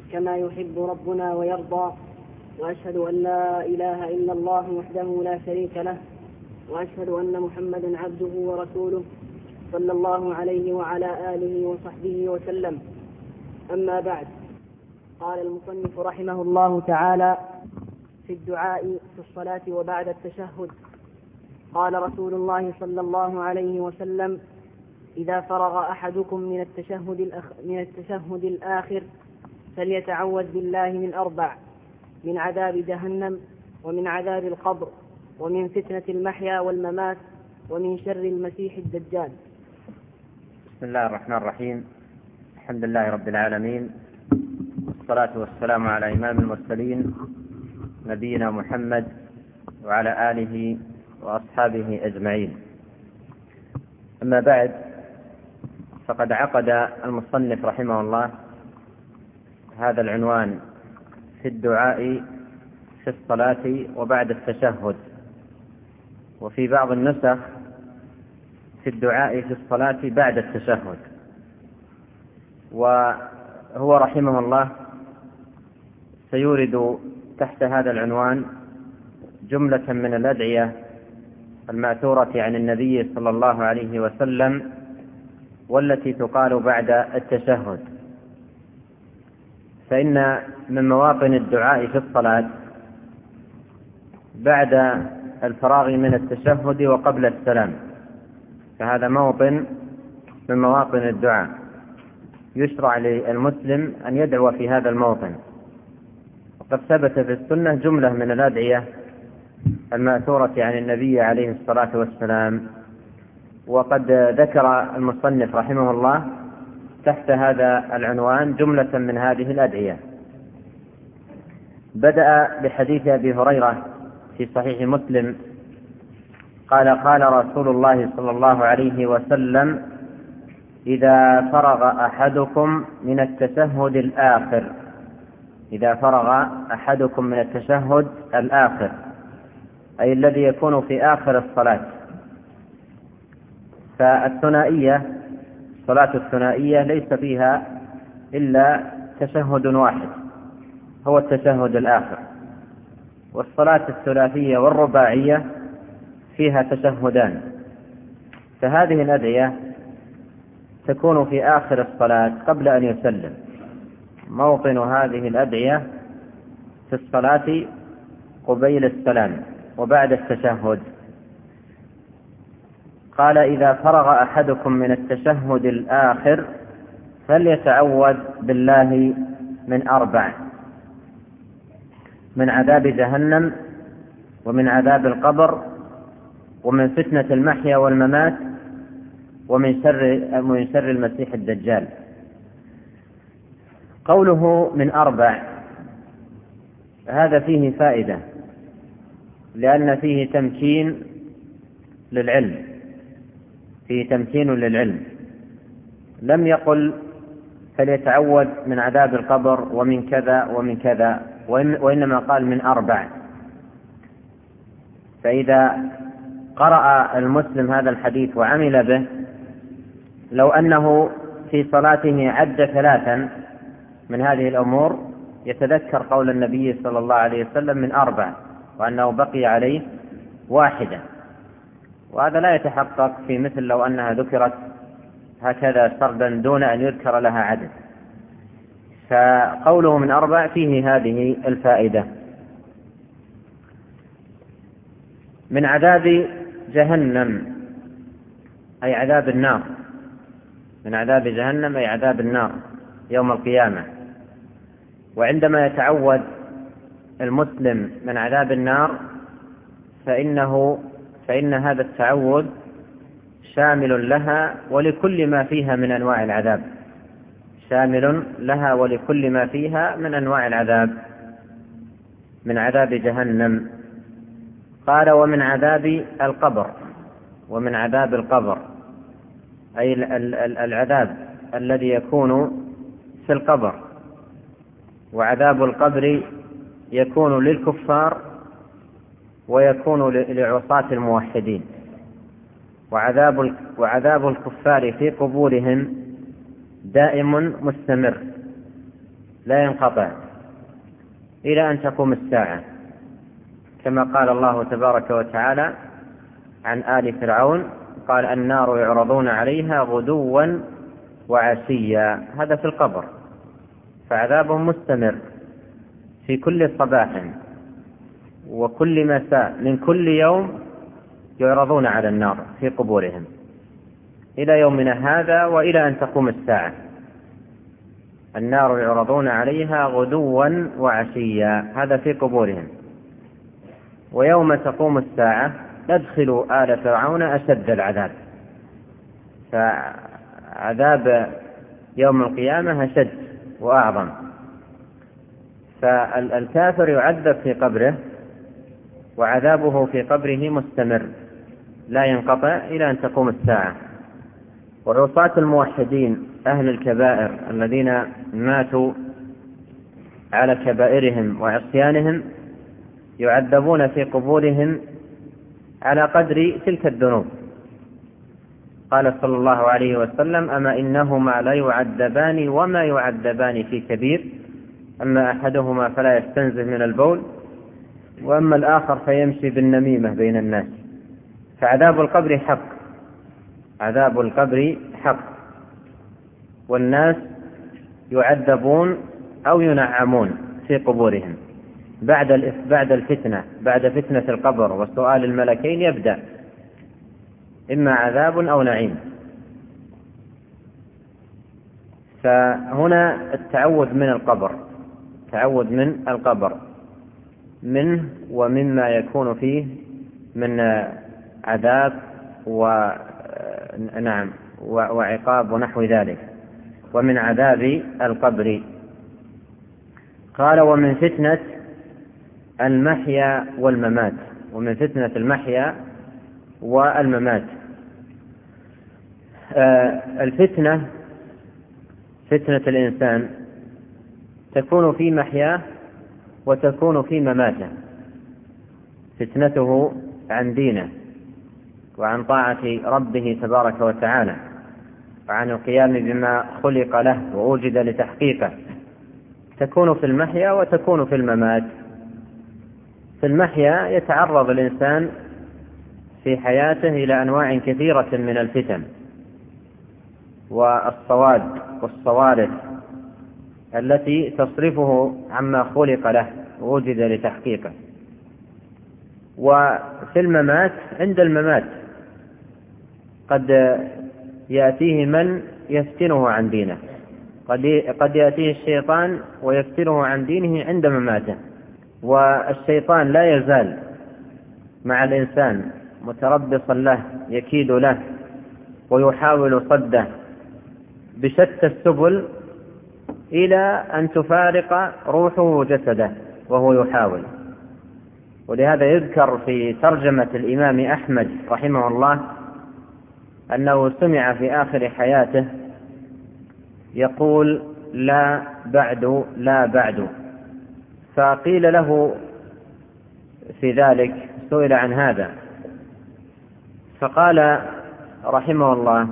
كما يحب ربنا ويرضى، وأشهد أن لا إله إلا الله وحده لا شريك له، وأشهد أن محمدا عبده ورسوله صلى الله عليه وعلى آله وصحبه وسلم. أما بعد، قال المصنف رحمه الله تعالى في الدعاء في الصلاة وبعد التشهد: قال رسول الله صلى الله عليه وسلم: إذا فرغ أحدكم من التشهد الآخر فليتعوذ بالله من 4: من عذاب جهنم، ومن عذاب القبر، ومن فتنة المحيا والممات، ومن شر المسيح الدجال. بسم الله الرحمن الرحيم. الحمد لله رب العالمين، والصلاة والسلام على إمام المرسلين نبينا محمد وعلى آله وأصحابه أجمعين. أما بعد، فقد عقد المصنف رحمه الله هذا العنوان في الدعاء في الصلاة وبعد التشهد، وفي بعض النسخ في الدعاء في الصلاة بعد التشهد. وهو رحمه الله سيورد تحت هذا العنوان جملة من الأدعية المأثورة عن النبي صلى الله عليه وسلم، والتي تقال بعد التشهد. فإن من مواطن الدعاء في الصلاة بعد الفراغ من التشهد وقبل السلام، فهذا موطن من مواطن الدعاء، يشرع للمسلم أن يدعو في هذا الموطن. وقد ثبت في السنة جملة من الأدعية المأثورة عن النبي عليه الصلاة والسلام، وقد ذكر المصنف رحمه الله تحت هذا العنوان جملة من هذه الأدعية. بدأ بحديث أبي هريرة في صحيح مسلم قال: قال رسول الله صلى الله عليه وسلم: إذا فرغ أحدكم من التشهد الآخر. إذا فرغ أحدكم من التشهد الآخر، أي الذي يكون في آخر الصلاة. فالثنائية، الصلاة الثنائية ليس فيها إلا تشهد واحد، هو التشهد الآخر. والصلاة الثلاثية والرباعية فيها تشهدان. فهذه الأدعية تكون في آخر الصلاة قبل أن يسلم. موطن هذه الأدعية في الصلاة قبيل السلام وبعد التشهد. قال: إذا فرغ أحدكم من التشهد الآخر فليتعوذ بالله من 4: من عذاب جهنم، ومن عذاب القبر، ومن فتنة المحيا والممات، ومن شر المسيح الدجال. قوله من 4 هذا فيه فائدة، لأن فيه تمكين للعلم، فيه تمكين للعلم. لم يقل فليتعوذ من عذاب القبر ومن كذا ومن كذا، وإنما قال من 4. فإذا قرأ المسلم هذا الحديث وعمل به، لو أنه في صلاته عد 3 من هذه الأمور يتذكر قول النبي صلى الله عليه وسلم من 4، وأنه بقي عليه 1. وهذا لا يتحقق في مثل لو أنها ذكرت هكذا سردا دون أن يذكر لها عدد. فقوله من 4 فيه هذه الفائدة. من عذاب جهنم أي عذاب النار، من عذاب جهنم أي عذاب النار يوم القيامة. وعندما يتعوذ المسلم من عذاب النار فإن هذا التعوذ شامل لها ولكل ما فيها من أنواع العذاب، شامل لها ولكل ما فيها من أنواع العذاب، من عذاب جهنم. قال: ومن عذاب القبر، ومن عذاب القبر أي العذاب الذي يكون في القبر. وعذاب القبر يكون للكفار ويكون لعصاة الموحدين. وعذاب الكفار في قبورهم دائم مستمر، لا ينقطع إلى أن تقوم الساعة، كما قال الله تبارك وتعالى عن آل فرعون قال النار يعرضون عليها غدوا وعشيا، هذا في القبر، فعذابهم مستمر في كل صباح وكل مساء من كل يوم، يعرضون على النار في قبورهم إلى يومنا هذا وإلى أن تقوم الساعة. النار يعرضون عليها غدوا وعشيا، هذا في قبورهم. ويوم تقوم الساعة ندخل آل فرعون أشد العذاب، فعذاب يوم القيامة أشد وأعظم. فالكافر يعذب في قبره وعذابه في قبره مستمر لا ينقطع إلى أن تقوم الساعة. وعصاة الموحدين أهل الكبائر الذين ماتوا على كبائرهم وعصيانهم يعذبون في قبورهم على قدر تلك الذنوب. قال صلى الله عليه وسلم أما إنهما لا يعذبان وما يعذبان في كبير، أما أحدهما فلا يستنزه من البول، وأما الآخر فيمشي بالنميمة بين الناس. فعذاب القبر حق، عذاب القبر حق، والناس يعذبون أو ينعمون في قبورهم بعد الفتنة، بعد فتنة القبر وسؤال الملكين يبدأ إما عذاب أو نعيم. فهنا التعوذ من القبر، تعوذ من القبر منه ومما يكون فيه من عذاب وعقاب ونحو ذلك، ومن عذاب القبر. قال ومن فتنة المحيا والممات، ومن فتنة المحيا والممات. الفتنة، فتنة الإنسان تكون في محياه وتكون في مماته، فتنته عن دينه وعن طاعة ربه تبارك وتعالى وعن القيام بما خلق له ووجد لتحقيقه، تكون في المحيا وتكون في الممات. في المحيا يتعرض الإنسان في حياته إلى أنواع كثيرة من الفتن والصواد والصوارف التي تصرفه عما خلق له ووجد لتحقيقه. وفي الممات، عند الممات قد يأتيه من يفتنه عن دينه، قد يأتيه الشيطان ويفتنه عن دينه عند مماته. والشيطان لا يزال مع الإنسان متربصا له، يكيد له ويحاول صده بشتى السبل إلى أن تفارق روحه جسده وهو يحاول. ولهذا يذكر في ترجمة الإمام أحمد رحمه الله أنه سمع في آخر حياته يقول لا بعد لا بعد. فقيل له في ذلك، سئل عن هذا فقال رحمه الله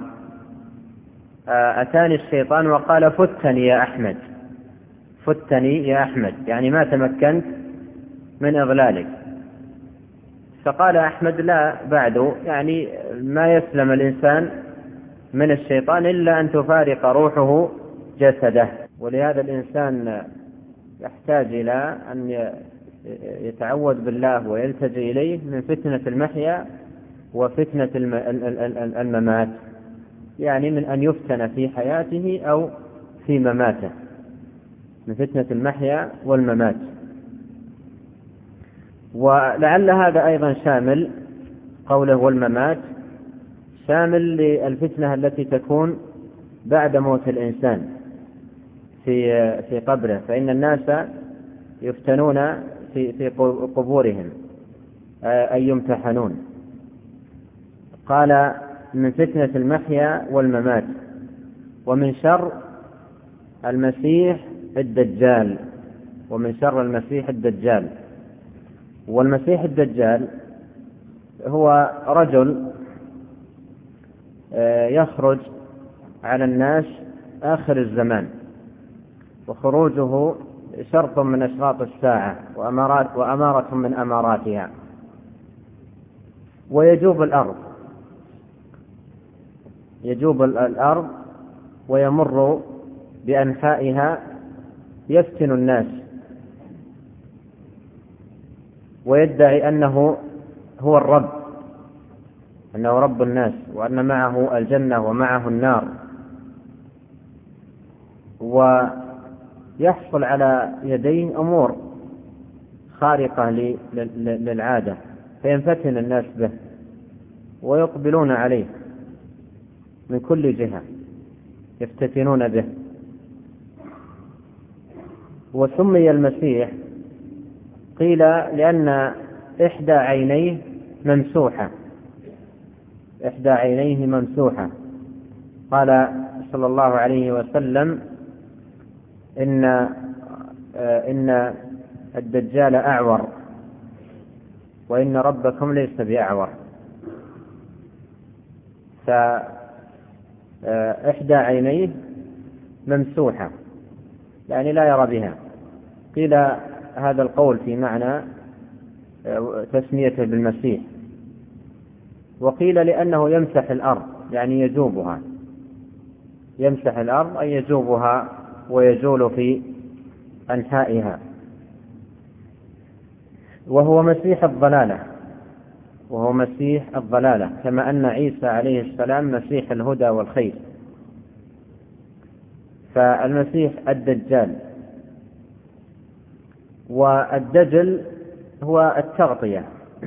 أتاني الشيطان وقال فتني يا أحمد، فتني يا أحمد، يعني ما تمكنت من إضلالك. فقال أحمد لا بعد، يعني ما يسلم الإنسان من الشيطان إلا أن تفارق روحه جسده. ولهذا الإنسان يحتاج إلى أن يتعوذ بالله ويلتجئ إليه من فتنة المحيا وفتنة الممات، يعني من أن يفتن في حياته أو في مماته، من فتنة المحيا والممات. ولعل هذا أيضا شامل، قوله والممات شامل للفتنة التي تكون بعد موت الإنسان في قبره، فإن الناس يفتنون في قبورهم أي يمتحنون. قال من فتنة المحيا والممات، ومن شر المسيح الدجال، ومن شر المسيح الدجال. والمسيح الدجال هو رجل يخرج على الناس آخر الزمان، وخروجه شرط من أشراط الساعة وأمارة من أماراتها. ويجوب الأرض ويمر بأنحائها يفتن الناس ويدعي أنه هو الرب، أنه رب الناس، وأن معه الجنة ومعه النار، ويحصل على يديه أمور خارقة للعادة، فينفتن الناس به ويقبلون عليه من كل جهة، يفتتنون به. وسمي المسيح قيل لأن إحدى عينيه ممسوحة. قال صلى الله عليه وسلم إن الدجال أعور وإن ربكم ليس بأعور. فإحدى عينيه ممسوحة يعني لا يرى بها. قيل هذا القول في معنى تسميته بالمسيح. وقيل لأنه يمسح الأرض يعني يجوبها، يمسح الأرض أي يجوبها ويجول في أنحائها. وهو مسيح الضلالة كما أن عيسى عليه السلام مسيح الهدى والخير. فالمسيح الدجال. والدجل هو التغطية،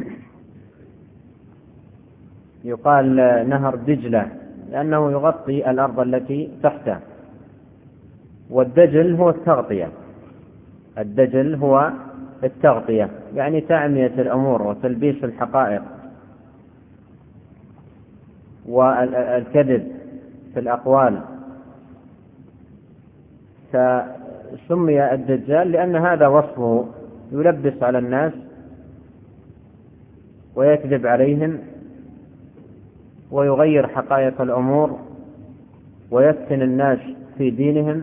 يقال نهر دجلة لأنه يغطي الأرض التي تحته. والدجل هو التغطية يعني تعمية الأمور وتلبيس الحقائق والكذب في الأقوال. فسمي الدجال لأن هذا وصفه، يلبس على الناس ويكذب عليهم ويغير حقائق الأمور ويفتن الناس في دينهم،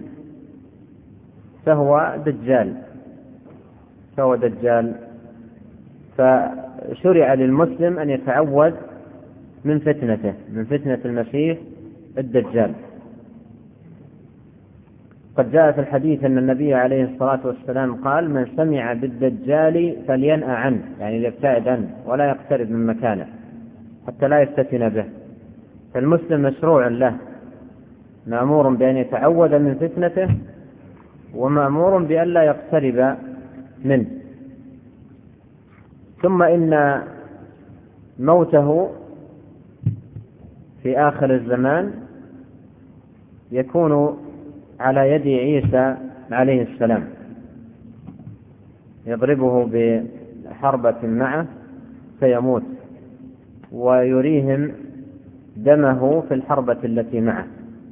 فهو دجال. فشرع للمسلم أن يتعوذ من فتنة المسيح الدجال. قد جاء في الحديث أن النبي عليه الصلاة والسلام قال: من سمع بالدجال فلينأ عنه، يعني يبتعد عنه ولا يقترب من مكانه حتى لا يفتتن به. فالمسلم مشروع له، مأمور بأن يتعوذ من فتنته ومأمور بأن لا يقترب منه. ثم إن موته في آخر الزمان يكون على يد عيسى عليه السلام، يضربه بحربة معه فيموت ويريهم دمه في الحربة التي معه،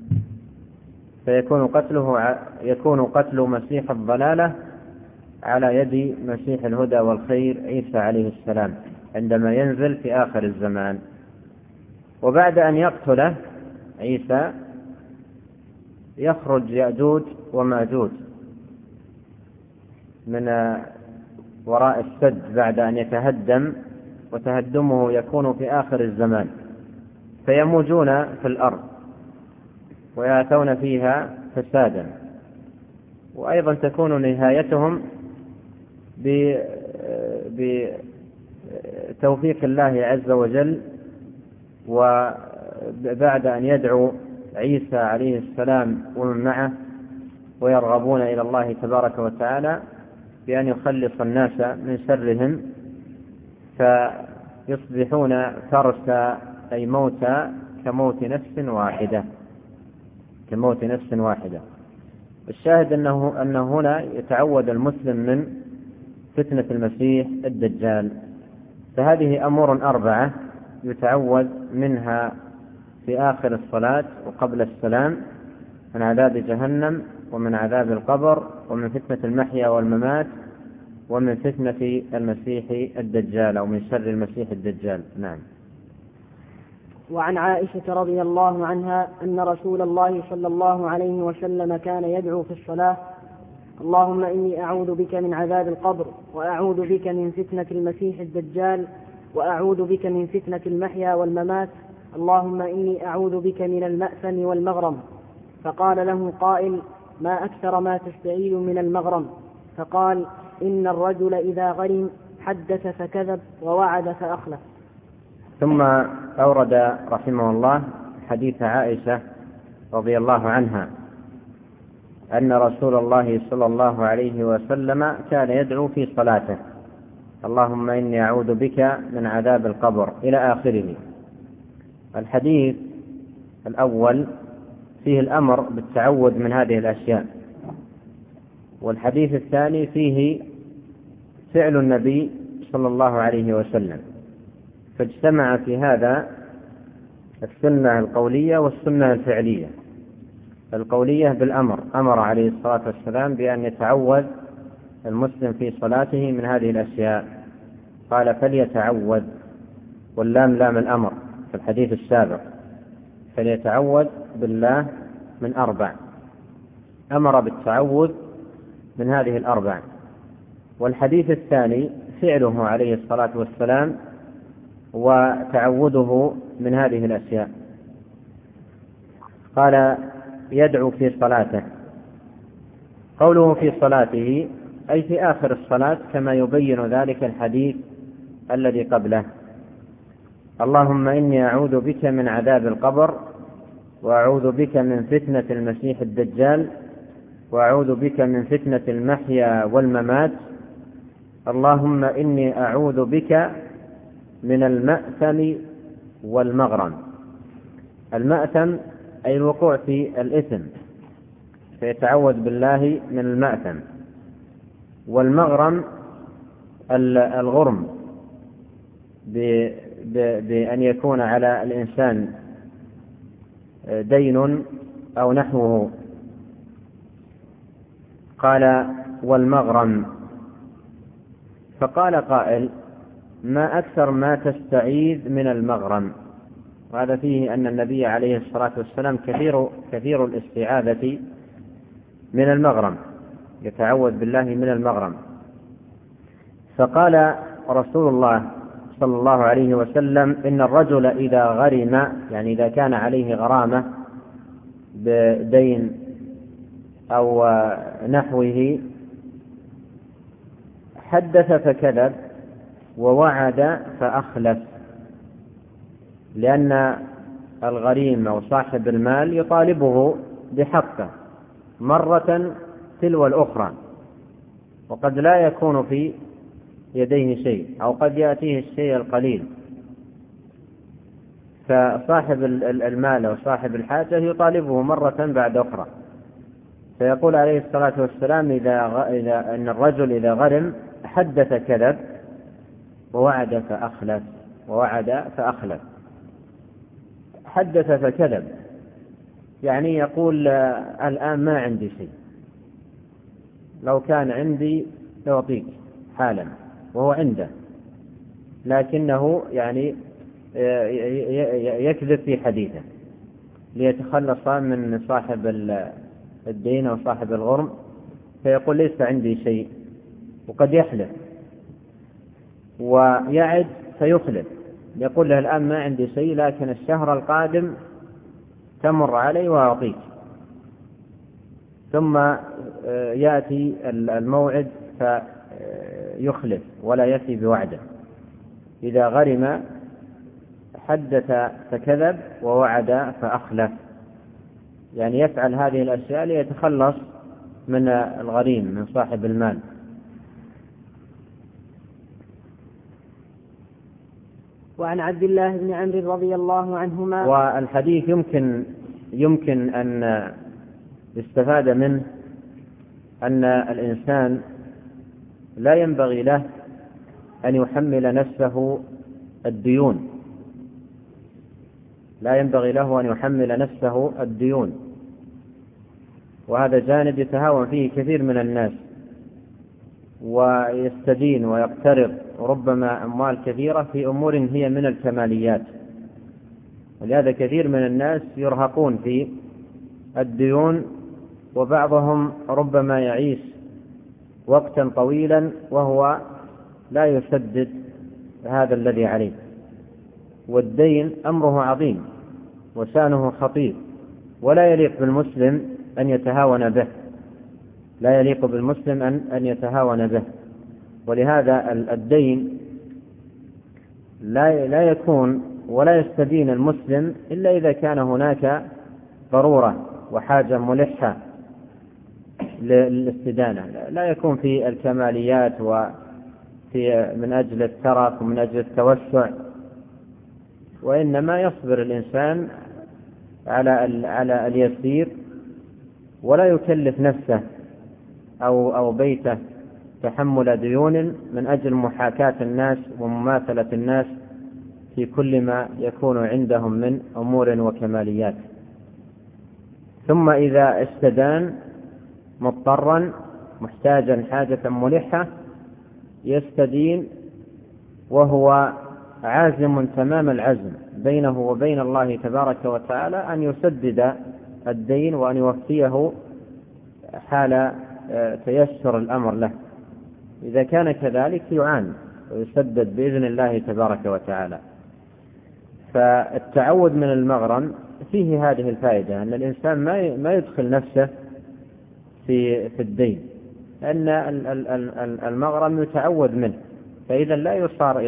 فيكون قتل مسيح الضلالة على يد مسيح الهدى والخير عيسى عليه السلام عندما ينزل في آخر الزمان. وبعد أن يقتله عيسى يخرج يأجوج وماجوج من وراء السد بعد أن يتهدم، وتهدمه يكون في آخر الزمان، فيموجون في الأرض ويأتون فيها فسادا. وأيضا تكون نهايتهم بتوفيق الله عز وجل، وبعد أن يدعو عيسى عليه السلام ومن معه ويرغبون إلى الله تبارك وتعالى بأن يخلص الناس من شرهم، فيصبحون فرسا أي موتى كموت نفس واحدة. الشاهد أنه هنا يتعوذ المسلم من فتنة المسيح الدجال. فهذه أمور 4 يتعوذ منها في آخر الصلاة وقبل السلام: من عذاب جهنم، ومن عذاب القبر، ومن فتنة المحيا والممات، ومن فتنة المسيح الدجال أو من شر المسيح الدجال. نعم. وعن عائشة رضي الله عنها أن رسول الله صلى الله عليه وسلم كان يدعو في الصلاة اللهم إني أعوذ بك من عذاب القبر، وأعوذ بك من فتنة المسيح الدجال، وأعوذ بك من فتنة المحيا والممات، اللهم إني أعوذ بك من المأثم والمغرم. فقال له قائل: ما أكثر ما تستعيذ من المغرم؟ فقال: إن الرجل إذا غرم حدث فكذب ووعد فأخلف. ثم أورد رحمه الله حديث عائشة رضي الله عنها أن رسول الله صلى الله عليه وسلم كان يدعو في صلاته: اللهم إني أعوذ بك من عذاب القبر، إلى آخره. الحديث الأول فيه الأمر بالتعوذ من هذه الأشياء، والحديث الثاني فيه فعل النبي صلى الله عليه وسلم، فاجتمع في هذا السنة القولية والسنة الفعلية. القولية بالأمر، أمر عليه الصلاة والسلام بأن يتعوذ المسلم في صلاته من هذه الأشياء، قال: فليتعوذ، واللام لام الأمر في الحديث السابق، فليتعوذ بالله من 4، أمر بالتعوذ من هذه ال4. والحديث الثاني فعله عليه الصلاة والسلام وتعوذه من هذه الأشياء. قال: يدعو في صلاته. قوله في صلاته أي في آخر الصلاة، كما يبين ذلك الحديث الذي قبله: اللهم إني أعوذ بك من عذاب القبر، وأعوذ بك من فتنة المسيح الدجال، وأعوذ بك من فتنة المحيا والممات، اللهم إني أعوذ بك من المأثم والمغرم. المأثم أي الوقوع في الإثم، فيتعوذ بالله من المأثم. والمغرم الغرم، بأن يكون على الإنسان دين أو نحوه. قال: والمغرم. فقال قائل: ما أكثر ما تستعيذ من المغرم؟ وهذا فيه أن النبي عليه الصلاة والسلام كثير الاستعاذة من المغرم، يتعوذ بالله من المغرم. فقال رسول الله صلى الله عليه وسلم: إن الرجل إذا غرم، يعني إذا كان عليه غرامة بدين أو نحوه، حدث فكذب ووعد فأخلف. لأن الغريم أو صاحب المال يطالبه بحقه مرة تلو الأخرى، وقد لا يكون في يديه شيء، أو قد يأتيه الشيء القليل، فصاحب المال أو صاحب الحاجة يطالبه مرة بعد أخرى. فيقول عليه الصلاة والسلام: إن الرجل إذا غرم حدث كذب ووعد فأخلف. حدث فكذب، يعني يقول: الآن ما عندي شيء، لو كان عندي لأعطيك حالا، وهو عنده، لكنه يعني يكذب في حديثه ليتخلص من صاحب الدين أو صاحب الغرم، فيقول: ليس عندي شيء، وقد يحلف ويعد فيخلف، يقول له: الآن ما عندي شيء، لكن الشهر القادم تمر علي وأعطيك. ثم يأتي الموعد فيخلف ولا يفي بوعده. إذا غرم حدث فكذب ووعد فأخلف، يعني يفعل هذه الأشياء ليتخلص من الغريم، من صاحب المال. وعن عبد الله بن عمرو رضي الله عنهما. والحديث يمكن أن يستفاد منه أن الإنسان لا ينبغي له أن يحمل نفسه الديون، لا ينبغي له أن يحمل نفسه الديون، وهذا جانب يتهاون فيه كثير من الناس، ويستدين ويقترض ربما أموال كثيرة في أمور هي من الكماليات. ولهذا كثير من الناس يرهقون في الديون، وبعضهم ربما يعيش وقتا طويلا وهو لا يسدد هذا الذي عليه. والدين أمره عظيم وشأنه خطير، ولا يليق بالمسلم أن يتهاون به، لا يليق بالمسلم أن يتهاون به. ولهذا الدين لا يكون ولا يستدين المسلم إلا إذا كان هناك ضرورة وحاجة ملحة للاستدانة، لا يكون في الكماليات وفي من أجل الترف ومن أجل التوسع، وإنما يصبر الإنسان على اليسير ولا يكلف نفسه أو بيته تحمل ديون من أجل محاكاة الناس ومماثلة الناس في كل ما يكون عندهم من أمور وكماليات. ثم إذا استدان مضطرا محتاجا حاجة ملحة يستدين وهو عازم تمام العزم بينه وبين الله تبارك وتعالى أن يسدد الدين وأن يوفيه حال تيسر الأمر له. إذا كان كذلك يعان ويسدد بإذن الله تبارك وتعالى. فالتعوذ من المغرم فيه هذه الفائدة، أن الإنسان ما يدخل نفسه في الدين، أن المغرم يتعوذ منه، فإذا لا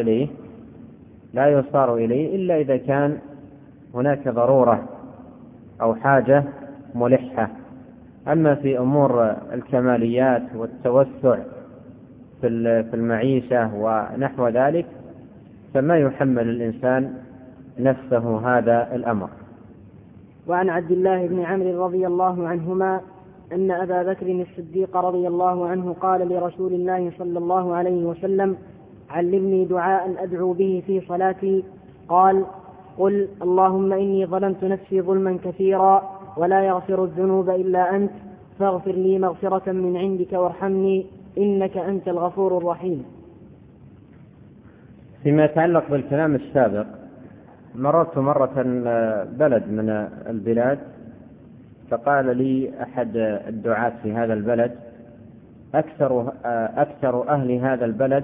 يصار إليه إلا إذا كان هناك ضرورة أو حاجة ملحة. أما في أمور الكماليات والتوسع في المعيشة ونحو ذلك فما يحمل الإنسان نفسه هذا الأمر. وعن عبد الله بن عمرو رضي الله عنهما أن أبا بكر الصديق رضي الله عنه قال لرسول الله صلى الله عليه وسلم: علمني دعاء أدعو به في صلاتي. قال: قل اللهم إني ظلمت نفسي ظلما كثيرا ولا يغفر الذنوب إلا أنت فاغفر لي مغفرة من عندك وارحمني إنك أنت الغفور الرحيم. فيما يتعلق بالكلام السابق، مررت مرة بلد من البلاد فقال لي أحد الدعاة في هذا البلد: أكثر أهل هذا البلد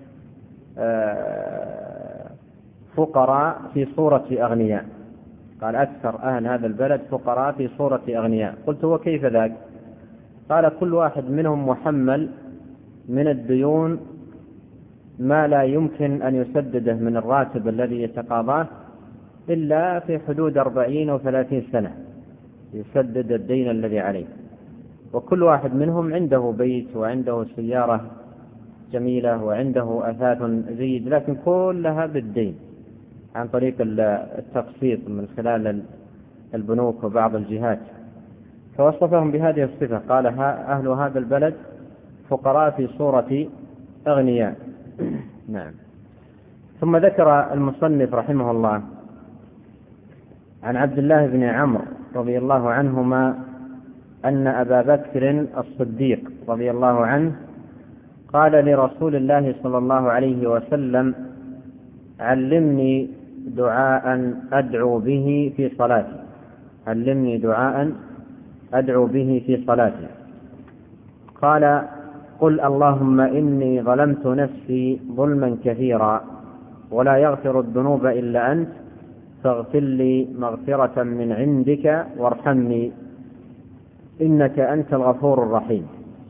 فقراء في صورة أغنياء. قال: أكثر أهل هذا البلد فقراء في صورة أغنياء. قلت: وكيف ذاك؟ قال: كل واحد منهم محمل من الديون ما لا يمكن أن يسدده من الراتب الذي يتقاضاه إلا في حدود 40 أو 30 سنة يسدد الدين الذي عليه. وكل واحد منهم عنده بيت وعنده سيارة جميلة وعنده أثاث جيد، لكن كلها بالدين عن طريق التقسيط من خلال البنوك وبعض الجهات. فوصفهم بهذه الصفة، قال: أهل هذا البلد فقراء في صورة أغنياء. نعم. ثم ذكر المصنف رحمه الله عن عبد الله بن عمرو رضي الله عنهما أن أبا بكر الصديق رضي الله عنه قال لرسول الله صلى الله عليه وسلم: علمني دعاء أدعو به في صلاتي. علمني دعاء أدعو به في صلاتي. قال: قل اللهم إني ظلمت نفسي ظلما كثيرا ولا يغفر الذنوب إلا أنت فاغفر لي مغفرة من عندك وارحمني إنك أنت الغفور الرحيم.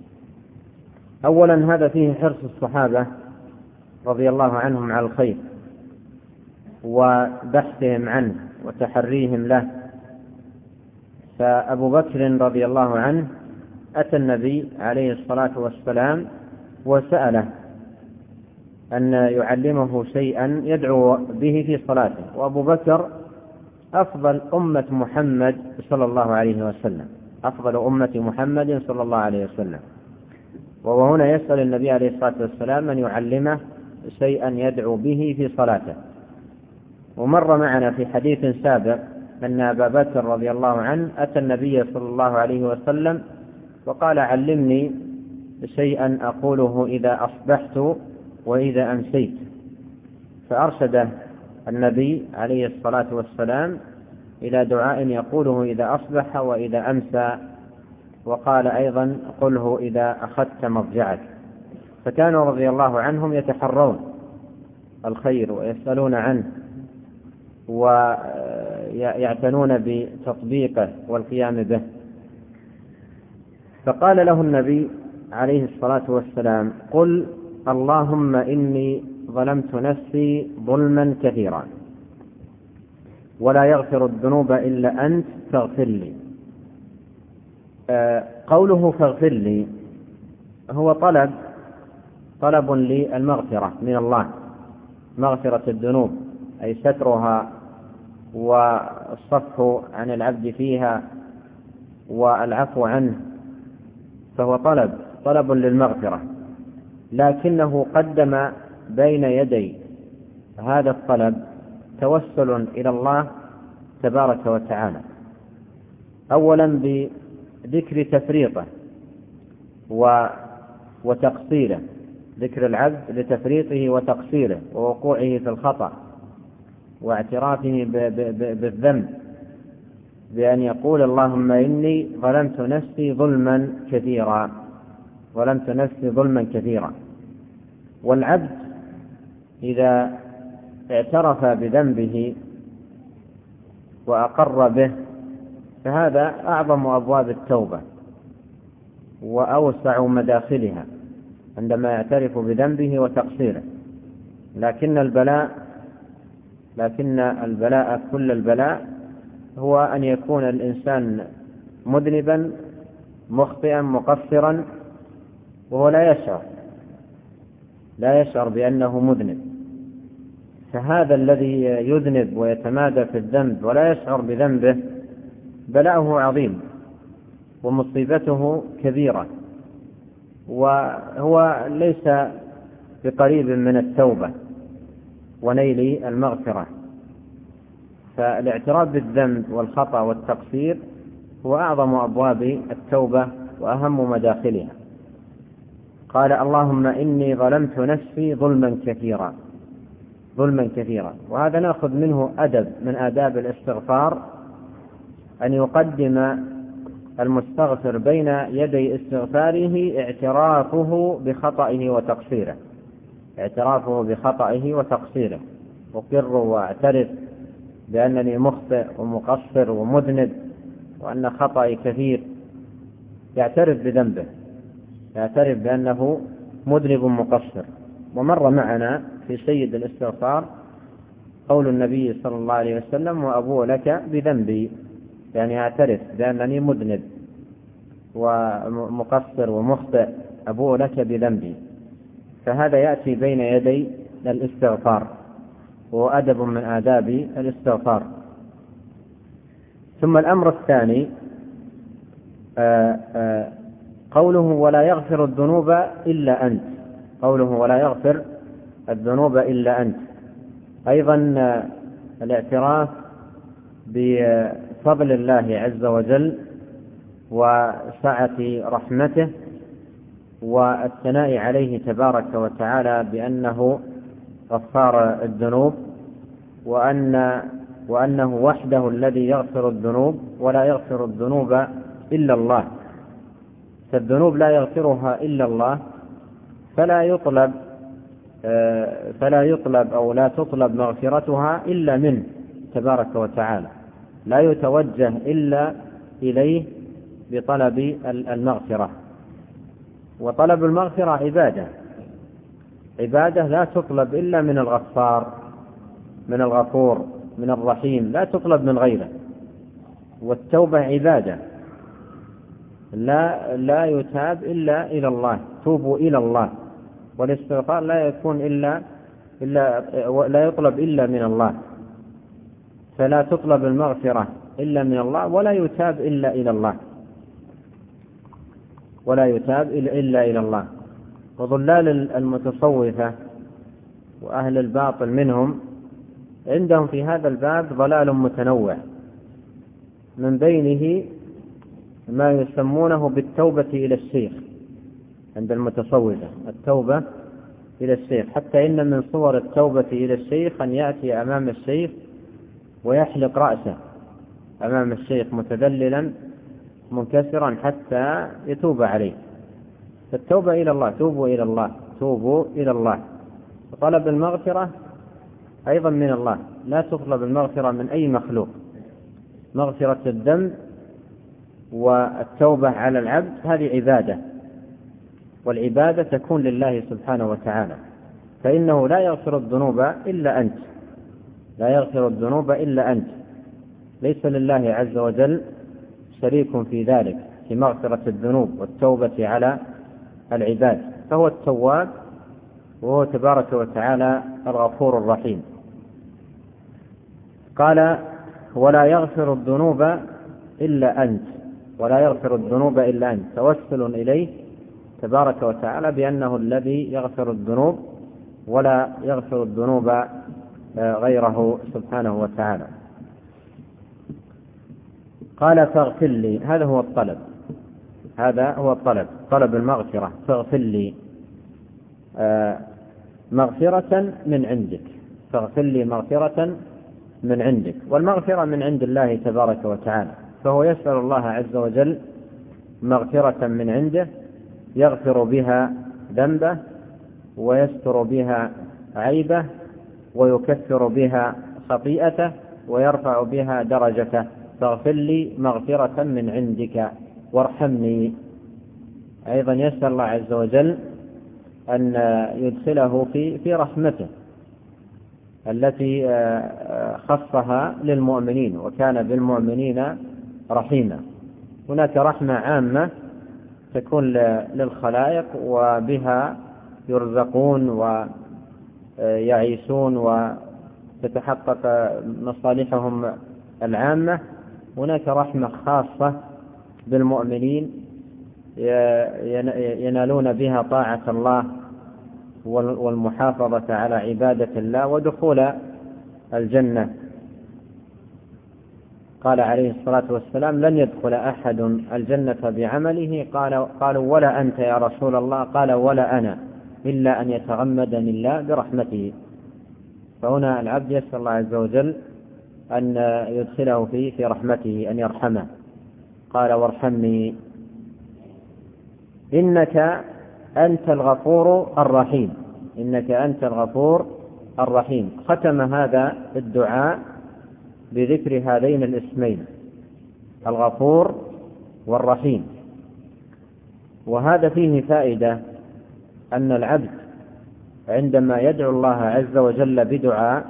أولا هذا فيه حرص الصحابة رضي الله عنهم على الخير وبحثهم عنه وتحريهم له. فأبو بكر رضي الله عنه أتى النبي عليه الصلاة والسلام وسأله أن يعلمه شيئا يدعو به في صلاته، وأبو بكر أفضل أمة محمد صلى الله عليه وسلم، أفضل أمة محمد صلى الله عليه وسلم، وهو هنا يسأل النبي عليه الصلاة والسلام أن يعلمه شيئا يدعو به في صلاته. ومر معنا في حديث سابق أن أبا بكر رضي الله عنه أتى النبي صلى الله عليه وسلم وقال: علمني شيئا أقوله إذا أصبحت وإذا أمسيت. فأرشد النبي عليه الصلاة والسلام إلى دعاء يقوله إذا أصبح وإذا أمسى وقال أيضا قله إذا أخذت مضجعك. فكانوا رضي الله عنهم يتحرون الخير ويسألون عنه ويعتنون بتطبيقه والقيام به. فقال له النبي عليه الصلاة والسلام: قل اللهم إني ظلمت نفسي ظلما كثيرا ولا يغفر الذنوب إلا أنت فاغفر لي. قوله فاغفر لي هو طلب للمغفرة من الله، مغفرة الذنوب أي سترها والصفح عن العبد فيها والعفو عنه، فهو طلب للمغفرة، لكنه قدم بين يدي هذا الطلب توسل إلى الله تبارك وتعالى، أولا بذكر تفريطه وتقصيره، ذكر العبد لتفريطه وتقصيره ووقوعه في الخطأ واعترافه بالذنب، بأن يقول اللهم إني ظلمت نفسي ظلما كثيرا. والعبد إذا اعترف بذنبه وأقر به فهذا أعظم أبواب التوبة وأوسع مداخلها عندما يعترف بذنبه وتقصيره. لكن البلاء كل البلاء هو أن يكون الإنسان مذنبا مخطئا مقصرا وهو لا يشعر بأنه مذنب. فهذا الذي يذنب ويتمادى في الذنب ولا يشعر بذنبه بلاؤه عظيم ومصيبته كبيرة، وهو ليس بقريب من التوبة ونيل المغفرة. فالاعتراف بالذنب والخطأ والتقصير هو أعظم أبواب التوبة وأهم مداخلها. قال اللهم إني ظلمت نفسي ظلما كثيرا. وهذا نأخذ منه أدب من آداب الاستغفار، أن يقدم المستغفر بين يدي استغفاره اعترافه بخطئه وتقصيره، أقر واعترف بأنني مخطئ ومقصر ومذنب وأن خطئي كثير، يعترف بذنبه، يعترف بأنه مذنب مقصر. ومر معنا في سيد الاستغفار قول النبي صلى الله عليه وسلم: وأبوء لك بذنبي، يعني أعترف بأنني مذنب ومقصر ومخطئ، أبوء لك بذنبي. فهذا يأتي بين يدي الاستغفار وهو أدب من آداب الاستغفار. ثم الأمر الثاني قوله ولا يغفر الذنوب إلا أنت، أيضا الاعتراف بفضل الله عز وجل وسعة رحمته والثناء عليه تبارك وتعالى بأنه غفار الذنوب، وأنه وحده الذي يغفر الذنوب ولا يغفر الذنوب إلا الله. فالذنوب لا يغفرها إلا الله، فلا يطلب أو لا تطلب مغفرتها إلا منه تبارك وتعالى، لا يتوجه إلا إليه بطلب المغفرة. وطلب المغفرة عبادة لا تطلب إلا من الغفار، من الغفور، من الرحيم، لا تطلب من غيره. والتوبة عبادة لا يتاب إلا إلى الله، توبوا إلى الله. والاستغفار لا يكون لا يطلب إلا من الله، فلا تطلب المغفرة إلا من الله، ولا يتاب إلا إلى الله. وضلال المتصوفة وأهل الباطل منهم عندهم في هذا الباب ضلال متنوع، من بينه ما يسمونه بالتوبة إلى الشيخ. عند المتصوفة التوبة إلى الشيخ، حتى إن من صور التوبة إلى الشيخ أن يأتي أمام الشيخ ويحلق رأسه أمام الشيخ متذللا منكسرا حتى يتوب عليه. فالتوبة إلى الله، توبوا إلى الله، توبوا إلى الله. وطلب المغفرة أيضا من الله، لا تطلب المغفرة من أي مخلوق. مغفرة الذنب والتوبة على العبد هذه عبادة، والعبادة تكون لله سبحانه وتعالى، فإنه لا يغفر الذنوب إلا أنت، لا يغفر الذنوب إلا أنت. ليس لله عز وجل شريك في ذلك، في مغفرة الذنوب والتوبة على العباد، فهو التواب وهو تبارك وتعالى الغفور الرحيم. قال ولا يغفر الذنوب إلا أنت، ولا يغفر الذنوب إلا أنت، توسل إليه تبارك وتعالى بأنه الذي يغفر الذنوب ولا يغفر الذنوب غيره سبحانه وتعالى. قال فاغفر لي، هذا هو الطلب، هذا هو الطلب، طلب المغفرة. فاغفر لي مغفرة من عندك، فاغفر لي مغفرة من عندك. والمغفرة من عند الله تبارك وتعالى، فهو يسأل الله عز وجل مغفرة من عنده يغفر بها ذنبه ويستر بها عيبه ويكفر بها خطيئته ويرفع بها درجته. فاغفر لي مغفرة من عندك وارحمني. أيضا يسأل الله عز وجل أن يدخله في رحمته التي خصها للمؤمنين، وكان بالمؤمنين رحيما. هناك رحمة عامة تكون للخلائق وبها يرزقون ويعيشون وتتحقق مصالحهم العامة. هناك رحمة خاصة بالمؤمنين ينالون بها طاعة الله والمحافظة على عبادة الله ودخول الجنة. قال عليه الصلاة والسلام لن يدخل أحد الجنة بعمله، قالوا ولا أنت يا رسول الله؟ قال ولا أنا، إلا أن يتغمدني الله برحمته. فهنا العبد يسأل الله عز وجل أن يدخله في رحمته، أن يرحمه. قال وارحمني إنك أنت الغفور الرحيم، إنك أنت الغفور الرحيم. ختم هذا الدعاء بذكر هذين الاسمين الغفور والرحيم. وهذا فيه فائدة أن العبد عندما يدعو الله عز وجل بدعاء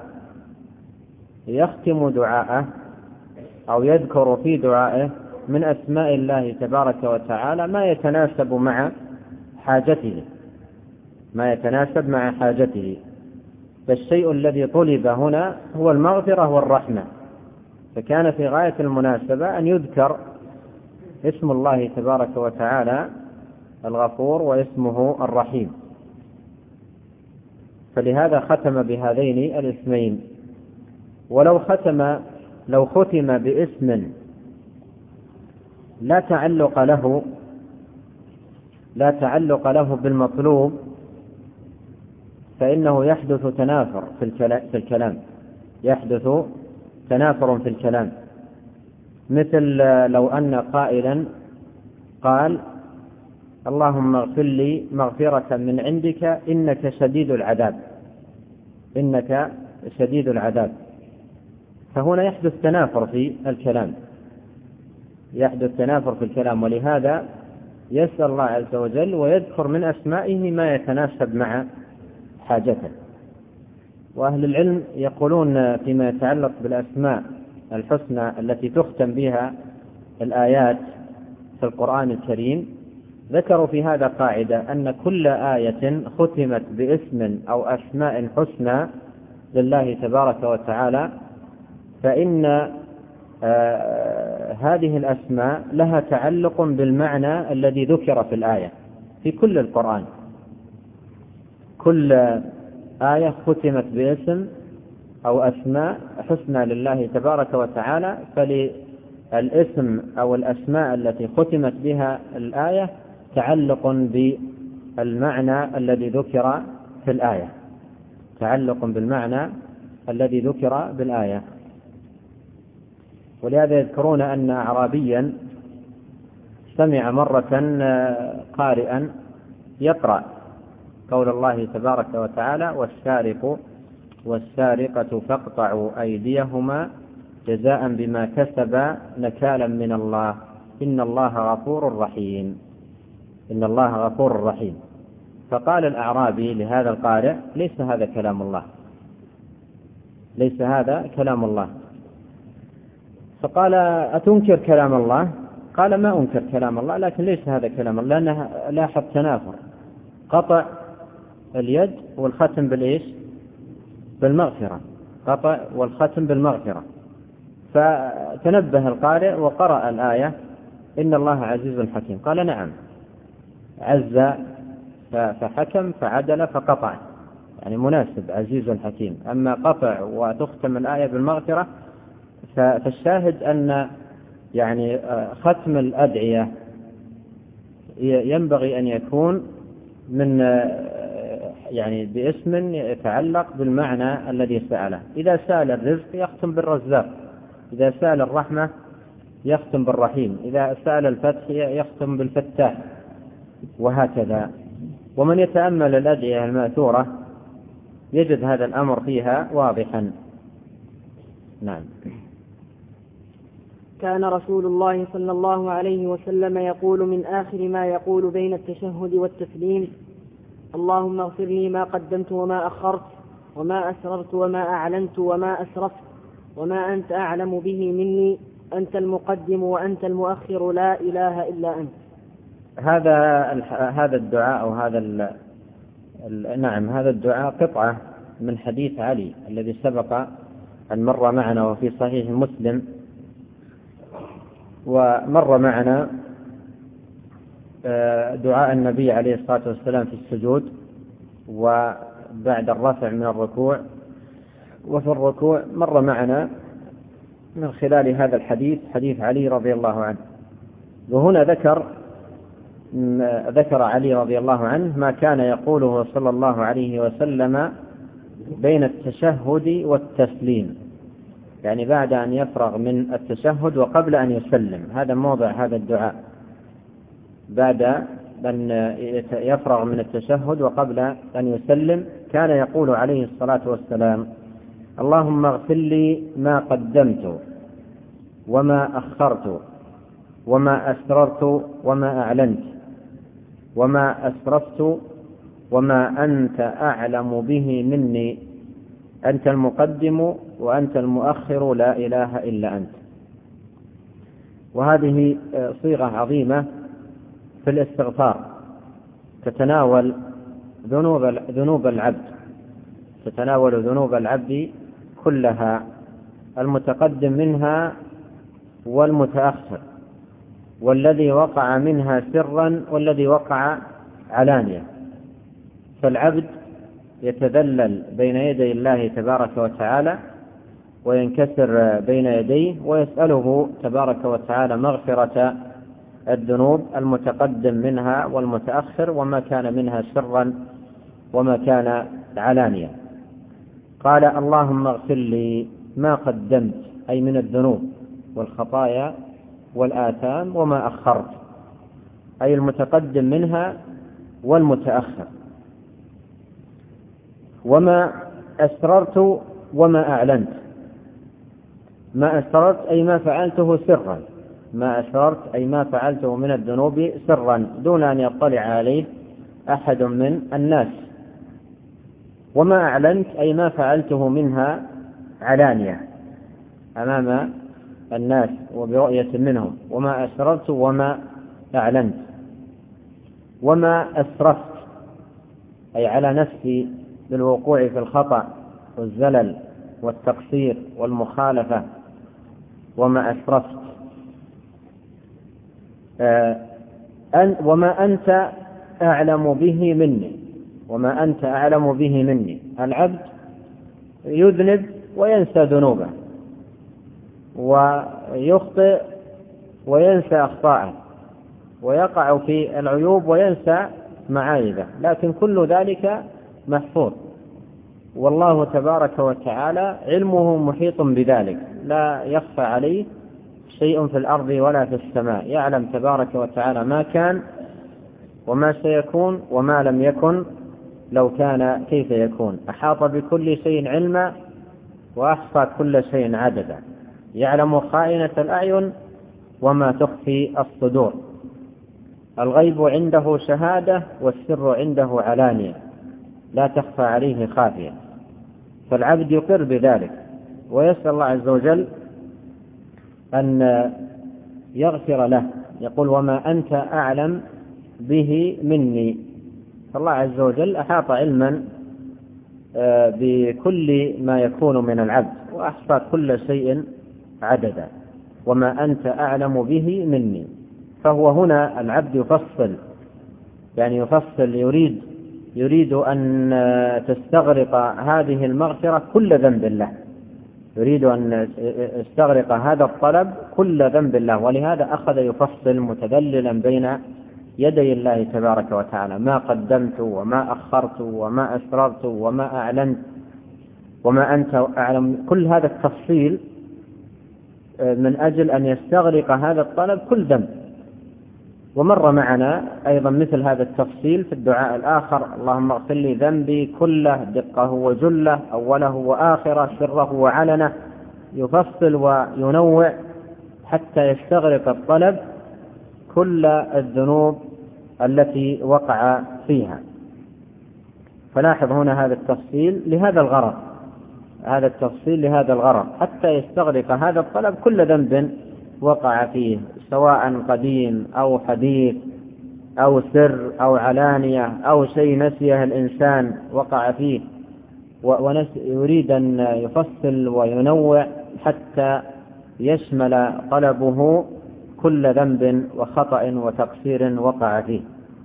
يختم دعاءه أو يذكر في دعائه من أسماء الله تبارك وتعالى ما يتناسب مع حاجته، ما يتناسب مع حاجته. فالشيء الذي طلب هنا هو المغفرة والرحمة، فكان في غاية المناسبة أن يذكر اسم الله تبارك وتعالى الغفور واسمه الرحيم. فلهذا ختم بهذين الاسمين. ولو ختم باسم لا تعلق له بالمطلوب فإنه يحدث تنافر في الكلام، يحدث تنافر في الكلام. مثل لو أن قائلا قال اللهم اغفر لي مغفرة من عندك إنك شديد العذاب، إنك شديد العذاب، فهنا يحدث تنافر في الكلام، يحدث تنافر في الكلام. ولهذا يسأل الله عز وجل ويذكر من أسمائه ما يتناسب مع حاجته. وأهل العلم يقولون فيما يتعلق بالأسماء الحسنى التي تختم بها الآيات في القرآن الكريم، ذكروا في هذا قاعدة أن كل آية ختمت باسم أو أسماء حسنى لله تبارك وتعالى فإن هذه الأسماء لها تعلق بالمعنى الذي ذكر في الآية في كل القرآن. كل آية ختمت باسم أو أسماء حسنى لله تبارك وتعالى، فللاسم أو الأسماء التي ختمت بها الآية تعلق بالمعنى الذي ذكر في الآية، تعلق بالمعنى الذي ذكر بالآية. ولهذا يذكرون أن أعرابيا سمع مرة قارئا يقرأ قول الله تبارك وتعالى: والسارق والسارقة فاقطعوا أيديهما جزاء بما كسبا نكالا من الله إن الله غفور رحيم. إن الله غفور رحيم. فقال الأعرابي لهذا القارئ: ليس هذا كلام الله، ليس هذا كلام الله. فقال: أتنكر كلام الله؟ قال: ما أنكر كلام الله، لكن ليس هذا كلام الله، لأنه لاحظ تنافر، قطع اليد والختم بالإيش؟ بالمغفرة، قطع والختم بالمغفرة. فتنبه القارئ وقرأ الآية: إن الله عزيز حكيم. قال: نعم، عز فحكم فعدل فقطع، يعني مناسب، عزيز حكيم. أما قطع وتختم الآية بالمغفرة فالشاهد أن يعني ختم الأدعية ينبغي أن يكون من يعني باسم يتعلق بالمعنى الذي سأله. إذا سأل الرزق يختم بالرزاق، إذا سأل الرحمة يختم بالرحيم، إذا سأل الفتح يختم بالفتاح، وهكذا. ومن يتأمل الأدعية المأثورة يجد هذا الأمر فيها واضحا. نعم. كان رسول الله صلى الله عليه وسلم يقول من آخر ما يقول بين التشهد والتسليم: اللهم اغفر لي ما قدمت وما أخرت وما أسررت وما أعلنت وما أسرفت وما أنت أعلم به مني، أنت المقدم وأنت المؤخر، لا إله إلا أنت. هذا الدعاء أو نعم، هذا الدعاء قطعة من حديث علي الذي سبق أن مر معنا وفي صحيح مسلم، ومر معنا دعاء النبي عليه الصلاة والسلام في السجود وبعد الرفع من الركوع وفي الركوع. مر معنا من خلال هذا الحديث حديث علي رضي الله عنه. وهنا ذكر علي رضي الله عنه ما كان يقوله صلى الله عليه وسلم بين التشهد والتسليم، يعني بعد أن يفرغ من التشهد وقبل أن يسلم. هذا موضع هذا الدعاء، بعد أن يفرغ من التشهد وقبل أن يسلم كان يقول عليه الصلاة والسلام: اللهم اغفر لي ما قدمت وما أخرت وما أسررت وما أعلنت وما أسرفت وما أنت أعلم به مني، أنت المقدم وأنت المؤخر، لا إله إلا أنت. وهذه صيغة عظيمة في الاستغفار، تتناول ذنوب العبد، تتناول ذنوب العبد كلها، المتقدم منها والمتأخر، والذي وقع منها سرا والذي وقع علانية. فالعبد يتذلل بين يدي الله تبارك وتعالى وينكسر بين يديه ويسأله تبارك وتعالى مغفرة الذنوب المتقدم منها والمتأخر، وما كان منها سرا وما كان علانية. قال: اللهم اغفر لي ما قدمت، أي من الذنوب والخطايا والآثام، وما أخرت، أي المتقدم منها والمتأخر، وما أسررت وما أعلنت. ما أسررت أي ما فعلته سرا، ما أسررت أي ما فعلته من الذنوب سرا دون أن يطلع عليه أحد من الناس. وما أعلنت أي ما فعلته منها علانية أمام الناس وبرؤية منهم. وما أسررت وما أعلنت. وما أسرفت أي على نفسي بالوقوع في الخطأ والزلل والتقصير والمخالفة، وما أسرفت. وما أنت أعلم به مني، وما أنت أعلم به مني. العبد يذنب وينسى ذنوبه ويخطئ وينسى أخطاءه ويقع في العيوب وينسى معايبه، لكن كل ذلك محفوظ، والله تبارك وتعالى علمه محيط بذلك، لا يخفى عليه شيء في الأرض ولا في السماء، يعلم تبارك وتعالى ما كان وما سيكون وما لم يكن لو كان كيف يكون، أحاط بكل شيء علما وأحصى كل شيء عددا، يعلم خائنة الأعين وما تخفي الصدور، الغيب عنده شهادة والسر عنده علانية لا تخفى عليه خافية. فالعبد يقر بذلك ويسأل الله عز وجل أن يغفر له، يقول وما أنت أعلم به مني. فالله عز وجل أحاط علما بكل ما يكون من العبد وأحصى كل شيء عددا، وما أنت أعلم به مني. فهو هنا العبد يفصل، يعني يفصل، يريد أن تستغرق هذه المغفرة كل ذنب له، يريد أن يستغرق هذا الطلب كل ذنب له، ولهذا أخذ يفصل متذللا بين يدي الله تبارك وتعالى، ما قدمت وما أخرت وما أسررت وما أعلنت وما أنت أعلم، كل هذا التفصيل من أجل أن يستغرق هذا الطلب كل ذنب. ومر معنا أيضا مثل هذا التفصيل في الدعاء الآخر: اللهم اغفر لي ذنبي كله دقه وجله أوله وآخره سره وعلنه، يفصل وينوع حتى يستغرق الطلب كل الذنوب التي وقع فيها. فلاحظ هنا هذا التفصيل لهذا الغرض، هذا التفصيل لهذا الغرض حتى يستغرق هذا الطلب كل ذنب وقع فيه، سواء قديم أو حديث أو سر أو علانية أو شيء نسيه الإنسان وقع فيه، ويريد أن يفصل وينوع حتى يشمل طلبه كل ذنب وخطأ وتقصير وقع فيه.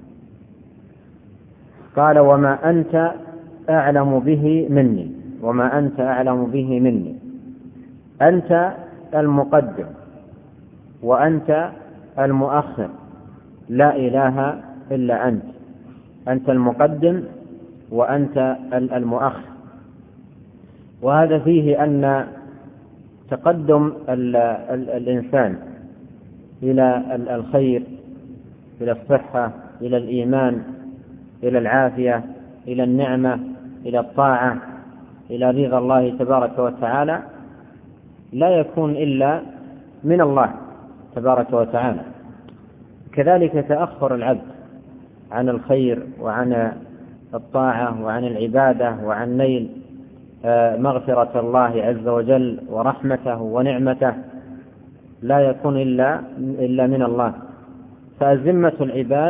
قال وما أنت أعلم به مني، وما أنت أعلم به مني. أنت المقدم وأنت المؤخر، لا إله إلا أنت، أنت المقدم وأنت المؤخر. وهذا فيه أن تقدم الإنسان إلى الخير، إلى الصحة، إلى الإيمان، إلى العافية، إلى النعمة، إلى الطاعة، إلى رضا الله تبارك وتعالى، لا يكون إلا من الله تبارك وتعالى. كذلك تأخر العبد عن الخير وعن الطاعة وعن العبادة وعن نيل مغفرة الله عز وجل ورحمته ونعمته لا يكون إلا من الله. فأزمة العباد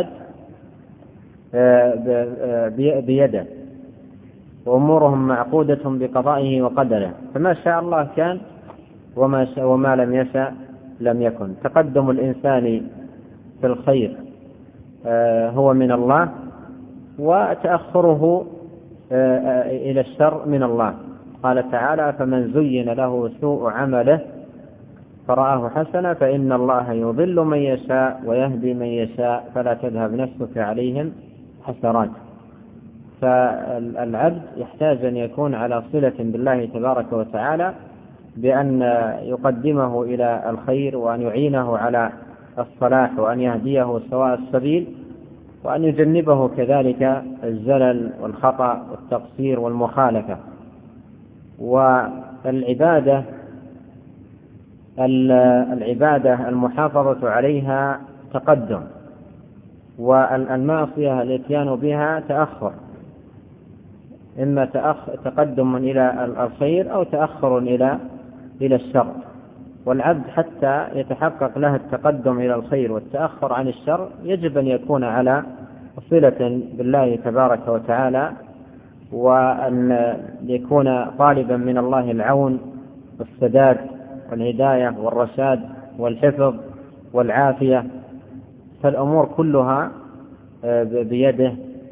بيده، وأمورهم معقودة بقضائه وقدره، فما شاء الله كان وما لم يشاء لم يكن. تقدم الإنسان في الخير هو من الله، وتأخره إلى الشر من الله. قال تعالى: فمن زين له سوء عمله فرآه حسنا فإن الله يضل من يشاء ويهدي من يشاء فلا تذهب نفسك عليهم حسرات. فالعبد يحتاج أن يكون على صلة بالله تبارك وتعالى بأن يقدمه إلى الخير، وأن يعينه على الصلاح، وأن يهديه سواء السبيل، وأن يجنبه كذلك الزلل والخطأ والتقصير والمخالفة. والعبادة المحافظة عليها تقدم، والمعصية الاتيان بها تأخر، إما تقدم إلى الخير أو تأخر إلى الشر. والعبد حتى يتحقق له التقدم إلى الخير والتأخر عن الشر يجب أن يكون على صلة بالله تبارك وتعالى، وأن يكون طالبا من الله العون والسداد والهداية والرشاد والحفظ والعافية. فالأمور كلها بيده،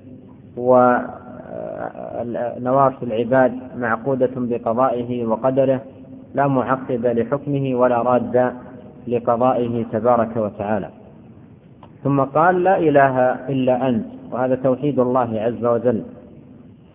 ونواصي العباد معقودة بقضائه وقدره، لا معقب لحكمه ولا راد لقضائه تبارك وتعالى. ثم قال: لا إله إلا أنت، وهذا توحيد الله عز وجل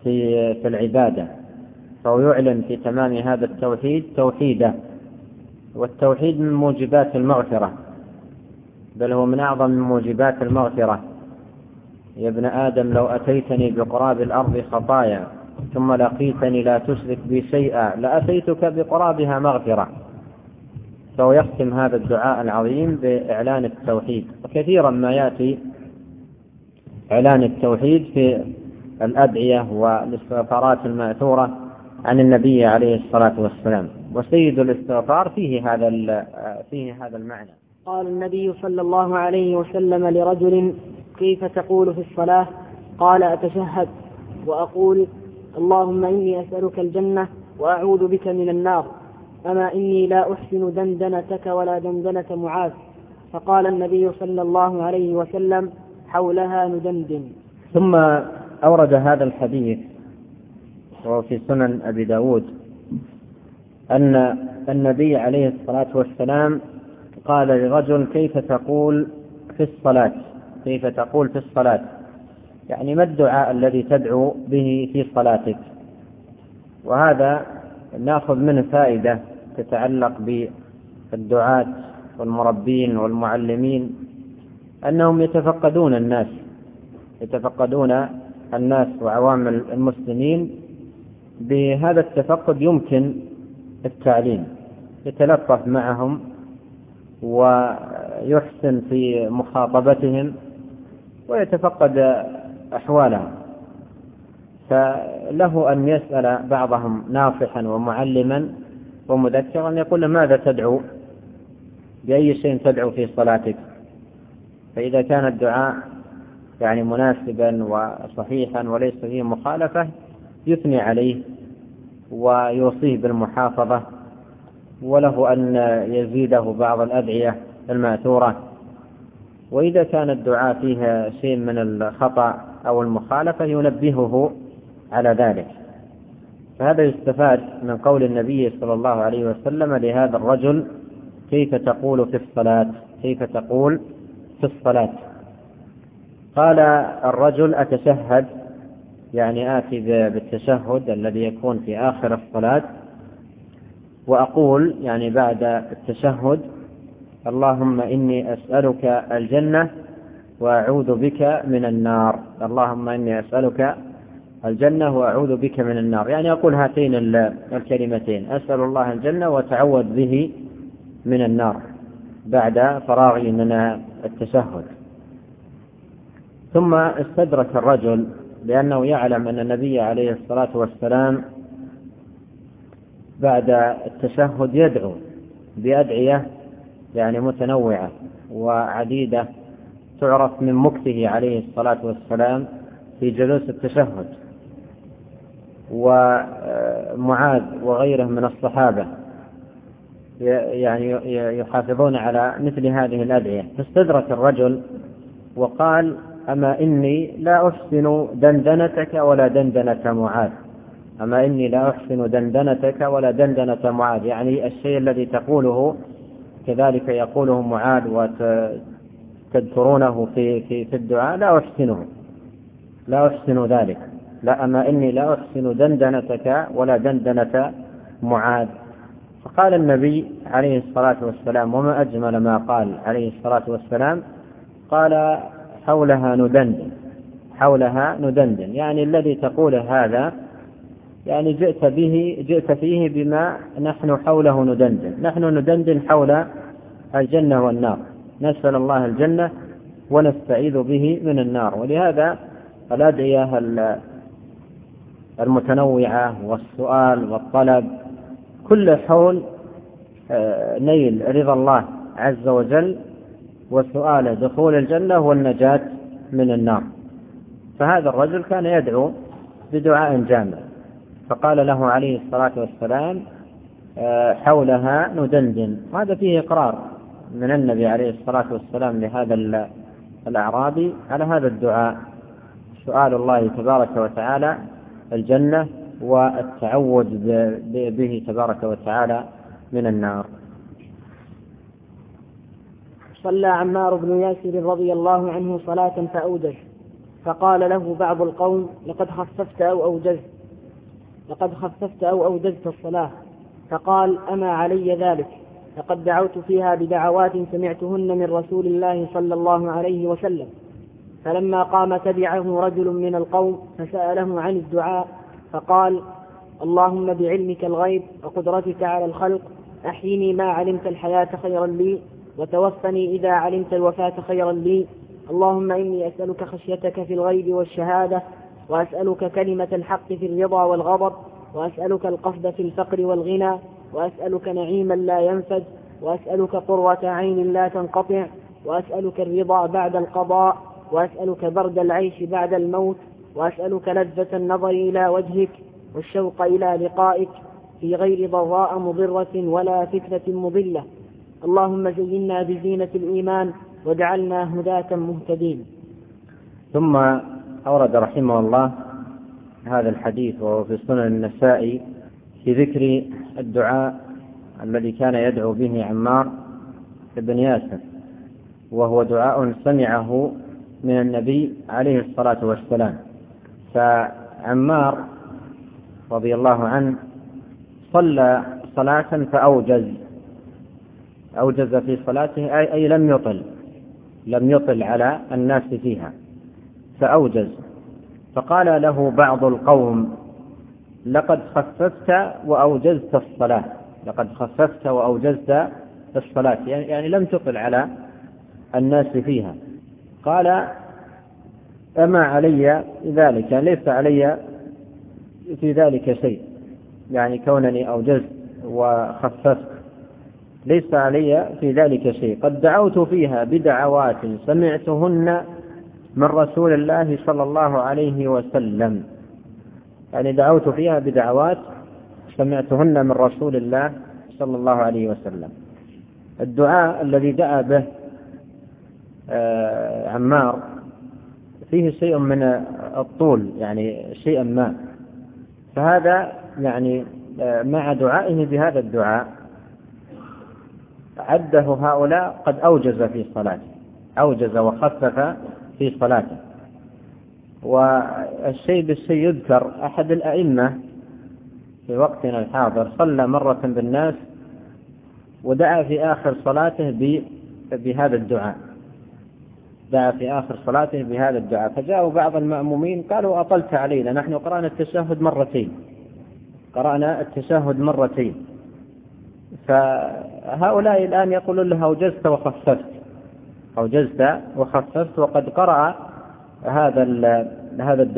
في العبادة، فهو يعلن في تمام هذا التوحيد توحيده، والتوحيد من موجبات المغفرة، بل هو من أعظم موجبات المغفرة. يا ابن آدم لو أتيتني بقراب الأرض خطايا ثم لقيتني لا تشرك بي شيئا لأتيتك بقرابها مغفرة. فهو يختم هذا الدعاء العظيم بإعلان التوحيد، وكثيرا ما يأتي إعلان التوحيد في الأدعية والاستغفارات المأثورة عن النبي عليه الصلاة والسلام، وسيد الاستغفار فيه هذا المعنى. قال النبي صلى الله عليه وسلم لرجل: كيف تقول في الصلاة؟ قال: أتشهد وأقول: اللهم إني أسألك الجنة وأعوذ بك من النار، أما إني لا أحسن دندنتك ولا دندنة معاذ. فقال النبي صلى الله عليه وسلم: حولها ندندن. ثم أورد هذا الحديث وهو في سنن أبي داود أن النبي عليه الصلاة والسلام قال لرجل: كيف تقول في الصلاة؟ كيف تقول في الصلاة؟ يعني ما الدعاء الذي تدعو به في صلاتك؟ وهذا نأخذ منه فائدة تتعلق بالدعاة والمربين والمعلمين، أنهم يتفقدون الناس وعوام المسلمين. بهذا التفقد يمكن التعليم، يتلطف معهم ويحسن في مخاطبتهم ويتفقد أحوالهم. فله أن يسأل بعضهم ناصحا ومعلما ومذكرا، يقول له: ماذا تدعو؟ بأي شيء تدعو في صلاتك؟ فإذا كان الدعاء يعني مناسبا وصحيحا وليس فيه مخالفة يثني عليه ويوصيه بالمحافظة، وله أن يزيده بعض الأدعية المأثورة. وإذا كان الدعاء فيه شيء من الخطأ أو المخالفة ينبهه على ذلك. فهذا يستفاد من قول النبي صلى الله عليه وسلم لهذا الرجل: كيف تقول في الصلاة؟ كيف تقول في الصلاة؟ قال الرجل: أتشهد، يعني آتي بالتشهد الذي يكون في آخر الصلاة، وأقول يعني بعد التشهد: اللهم إني أسألك الجنة وأعوذ بك من النار. اللهم إني أسألك الجنة وأعوذ بك من النار، يعني أقول هاتين الكلمتين: أسأل الله الجنة وأتعوذ به من النار، بعد فراغي من التشهد. ثم استدرك الرجل، لأنه يعلم أن النبي عليه الصلاة والسلام بعد التشهد يدعو بأدعية يعني متنوعة وعديدة تعرف من مكثه عليه الصلاة والسلام في جلوس التشهد. ومعاذ وغيره من الصحابة يعني يحافظون على مثل هذه الأدعية. فاستدرك الرجل وقال: أما إني لا أحسن دندنتك ولا دندنة معاذ. أما إني لا أحسن دندنتك ولا دندنة معاذ، يعني الشيء الذي تقوله كذلك يقوله معاذ وتذكرونه في الدعاء لا أحسن ذلك. لا، أما إني لا أحسن دندنتك ولا دندنة معاذ. فقال النبي عليه الصلاة والسلام، وما أجمل ما قال عليه الصلاة والسلام، قال: حولها ندندن، يعني الذي تقول هذا يعني جئت فيه بما نحن حوله ندندن. نحن ندندن حول الجنة والنار، نسأل الله الجنة ونستعيذ به من النار. ولهذا الأدعية المتنوعة والسؤال والطلب كل حول نيل رضا الله عز وجل وسؤال دخول الجنة والنجاة من النار. فهذا الرجل كان يدعو بدعاء جامع، فقال له عليه الصلاة والسلام: حولها ندندن. هذا فيه إقرار من النبي عليه الصلاة والسلام لهذا الأعرابي على هذا الدعاء: سؤال الله تبارك وتعالى الجنة والتعوذ به تبارك وتعالى من النار. صلى عمار بن ياسر رضي الله عنه صلاة فأوجز، فقال له بعض القوم: لقد خففت أو أوجزت الصلاة. فقال: أما علي ذلك، لقد دعوت فيها بدعوات سمعتهن من رسول الله صلى الله عليه وسلم. فلما قام تبعه رجل من القوم فسأله عن الدعاء فقال: اللهم بعلمك الغيب وقدرتك على الخلق أحيني ما علمت الحياة خيرا لي، وتوفني إذا علمت الوفاة خيرا لي. اللهم إني أسألك خشيتك في الغيب والشهادة، وأسألك كلمة الحق في الرضا والغضب، وأسألك القصد في الفقر والغنى، وأسألك نعيما لا ينفد، وأسألك قرة عين لا تنقطع، وأسألك الرضا بعد القضاء، وأسألك برد العيش بعد الموت، وأسألك لذة النظر إلى وجهك والشوق إلى لقائك في غير ضراء مضرة ولا فتنة مضلة. اللهم زينا بزينة الإيمان واجعلنا هداة مهتدين. ثم أورد رحمه الله هذا الحديث وهو في سنن النسائي في ذكر الدعاء الذي كان يدعو به عمار بن ياسر، وهو دعاء سمعه من النبي عليه الصلاة والسلام. فعمار رضي الله عنه صلى صلاة فأوجز في صلاته، أي لم يطل على الناس فيها فأوجز. فقال له بعض القوم: لقد خففت وأوجزت الصلاة، لقد خففت وأوجزت الصلاة، يعني لم تطل على الناس فيها. قال: أما علي ذلك، ليس علي في ذلك شيء، يعني كونني أوجزت وخففت ليس علي في ذلك شيء. قد دعوت فيها بدعوات سمعتهن من رسول الله صلى الله عليه وسلم، يعني دعوت فيها بدعوات سمعتهن من رسول الله صلى الله عليه وسلم. الدعاء الذي دعا به عمار فيه شيء من الطول، يعني شيئا ما، فهذا يعني مع دعائه بهذا الدعاء عده هؤلاء قد أوجز في صلاته، أوجز وخفف في صلاته. والشيء بالشيء يذكر أحد الأئمة في وقتنا الحاضر صلى مرة بالناس ودعا في آخر صلاته بهذا الدعاء، دعا في آخر صلاته بهذا الدعاء. فجاءوا بعض المأمومين قالوا: أطلت علينا، نحن قرأنا التشهد مرتين. فهؤلاء الآن يقولون له: أوجزت وخففت، وقد قرأ هذا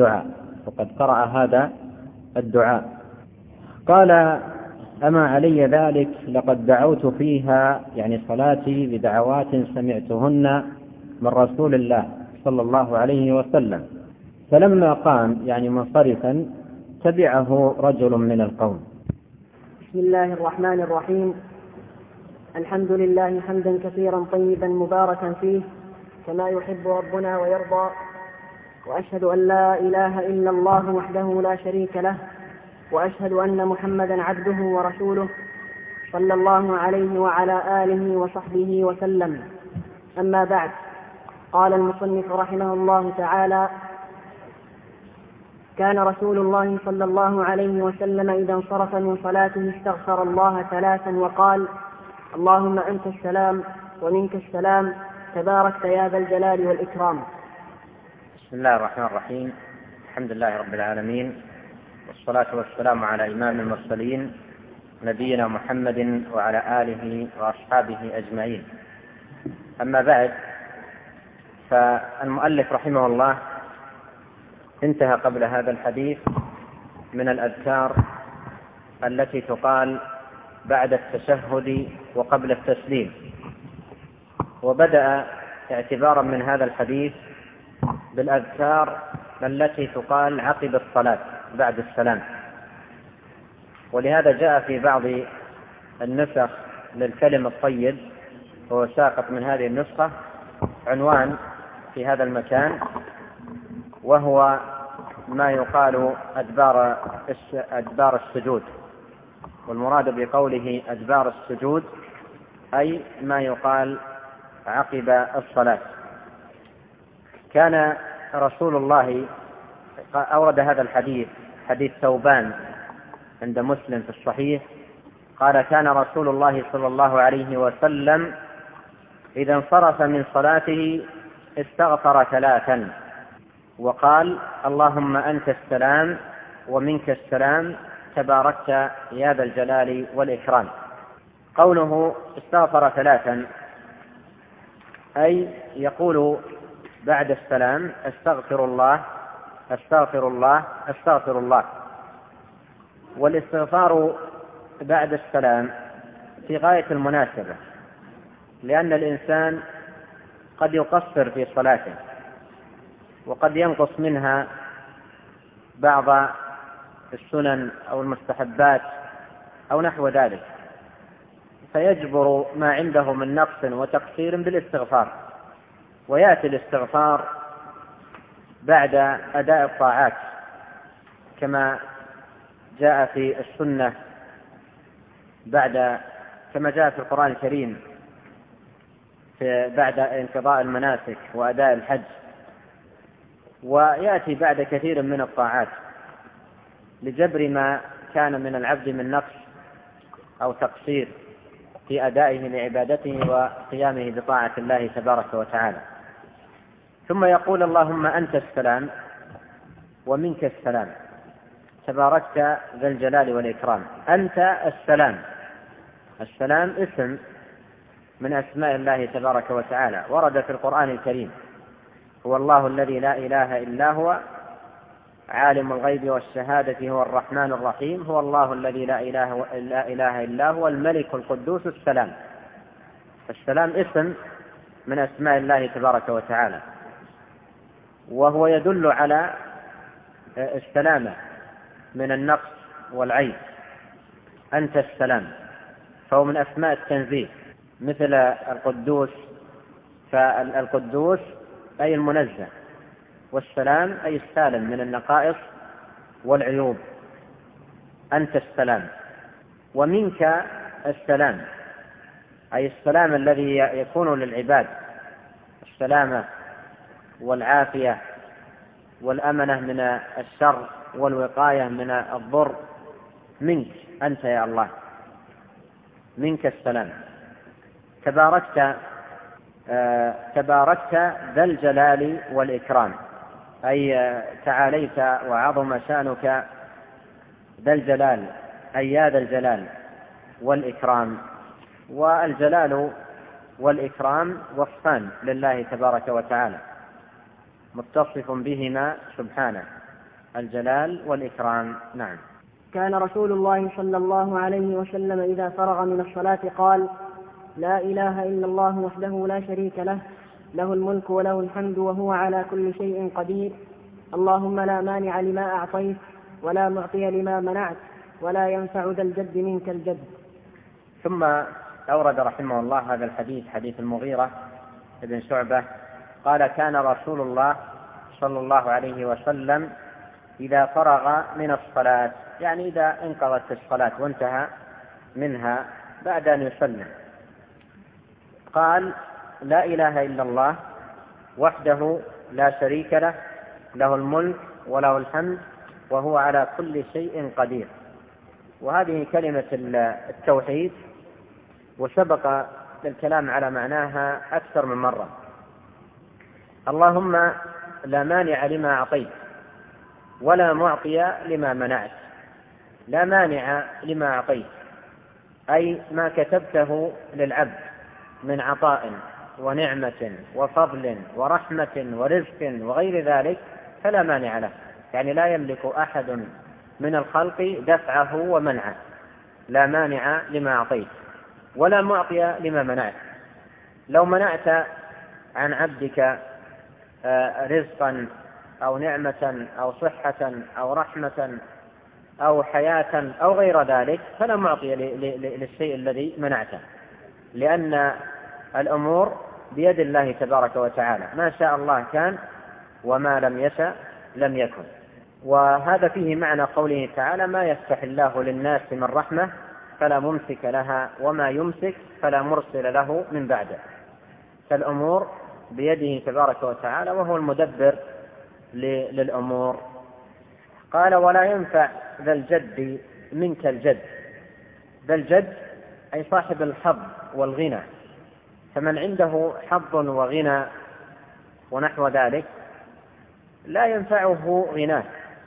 الدعاء. قال: أما علي ذلك، لقد دعوت فيها، يعني صلاتي، بدعوات سمعتهن من رسول الله صلى الله عليه وسلم. فلما قام يعني منصرفا تبعه رجل من القوم. بسم الله الرحمن الرحيم. الحمد لله حمدا كثيرا طيبا مباركا فيه كما يحب ربنا ويرضى، وأشهد أن لا إله إلا الله وحده لا شريك له، وأشهد أن محمدا عبده ورسوله صلى الله عليه وعلى آله وصحبه وسلم. أما بعد، قال المصنف رحمه الله تعالى: كان رسول الله صلى الله عليه وسلم إذا انصرف من صلاته استغفر الله 3 وقال: اللهم أنت السلام ومنك السلام، تباركت يا ذا الجلال والإكرام. بسم الله الرحمن الرحيم. الحمد لله رب العالمين، والصلاة والسلام على إمام المرسلين نبينا محمد وعلى آله وأصحابه أجمعين. أما بعد، فالمؤلف رحمه الله انتهى قبل هذا الحديث من الأذكار التي تقال بعد التشهد وقبل التسليم، وبدأ اعتبارا من هذا الحديث بالأذكار التي تقال عقب الصلاة بعد السلام. ولهذا جاء في بعض النسخ للكلم الطيب، وهو ساقط من هذه النسخة، عنوان في هذا المكان، وهو ما يقال أدبار السجود. والمراد بقوله أدبار السجود أي ما يقال عقب الصلاة. كان رسول الله أورد هذا الحديث، حديث ثوبان عند مسلم في الصحيح، قال: كان رسول الله صلى الله عليه وسلم إذا انصرف من صلاته استغفر 3 وقال: اللهم أنت السلام ومنك السلام تباركت يا ذا الجلال والإكرام. قوله استغفر 3 أي يقول بعد السلام: استغفر الله استغفر الله استغفر الله. والاستغفار بعد السلام في غاية المناسبة، لأن الإنسان قد يقصر في صلاته وقد ينقص منها بعض السنن أو المستحبات أو نحو ذلك، فيجبر ما عنده من نقص وتقصير بالاستغفار. ويأتي الاستغفار بعد أداء الطاعات كما جاء في السنة، كما جاء في القرآن الكريم بعد انقضاء المناسك وأداء الحج، ويأتي بعد كثير من الطاعات لجبر ما كان من العبد من نقص أو تقصير في أدائه لعبادته وقيامه بطاعة الله تبارك وتعالى. ثم يقول: اللهم أنت السلام ومنك السلام تباركت ذا الجلال والإكرام. أنت السلام. السلام اسم من أسماء الله تبارك وتعالى، ورد في القرآن الكريم: هو الله الذي لا إله إلا هو عالم الغيب والشهادة هو الرحمن الرحيم، هو الله الذي لا إله إلا هو الملك القدوس السلام. السلام اسم من أسماء الله تبارك وتعالى، وهو يدل على السلامة من النقص والعيب. أنت السلام، فهو من أسماء التنزيه، مثل القدوس، فالقدوس أي المنزه، والسلام أي السالم من النقائص والعيوب. أنت السلام. ومنك السلام أي السلام الذي يكون للعباد، السلامة والعافية والأمنة من الشر والوقاية من الضر منك أنت يا الله. منك السلام. تباركت ذا الجلال والإكرام، أي تعاليت وعظم شأنك ذا الجلال، أي يا ذا الجلال والإكرام. والجلال والإكرام وصفان لله تبارك وتعالى متصف بهما سبحانه، الجلال والإكرام. نعم. كان رسول الله صلى الله عليه وسلم إذا فرغ من الصلاة قال: لا إله إلا الله وحده لا شريك له، له الملك وله الحمد وهو على كل شيء قدير، اللهم لا مانع لما أعطيت ولا معطي لما منعت ولا ينفع ذا الجد منك الجد. ثم أورد رحمه الله هذا الحديث، حديث المغيرة بن شعبة قال: كان رسول الله صلى الله عليه وسلم إذا فرغ من الصلاة، يعني إذا انقضت الصلاة وانتهى منها بعد أن يسلم، قال: لا إله إلا الله وحده لا شريك له، له الملك وله الحمد وهو على كل شيء قدير. وهذه كلمة التوحيد، وسبق الكلام على معناها أكثر من مرة. اللهم لا مانع لما أعطيت ولا معطي لما منعت. لا مانع لما أعطيت أي ما كتبته للعبد من عطاء ونعمة وفضل ورحمة ورزق وغير ذلك فلا مانع له، يعني لا يملك أحد من الخلق دفعه ومنعه. لا مانع لما أعطيت ولا معطي لما منعت. لو منعت عن عبدك رزقا أو نعمة أو صحة أو رحمة أو حياة أو غير ذلك فلا معطي للشيء الذي منعته، لأن الأمور بيد الله تبارك وتعالى، ما شاء الله كان وما لم يشأ لم يكن. وهذا فيه معنى قوله تعالى: ما يفتح الله للناس من رحمة فلا ممسك لها وما يمسك فلا مرسل له من بعده. فالأمور بيده تبارك وتعالى وهو المدبر للأمور. قال: ولا ينفع ذا الجد منك الجد. ذا الجد أي صاحب الحظ والغنى، فمن عنده حظ وغنى ونحو ذلك لا ينفعه غناه،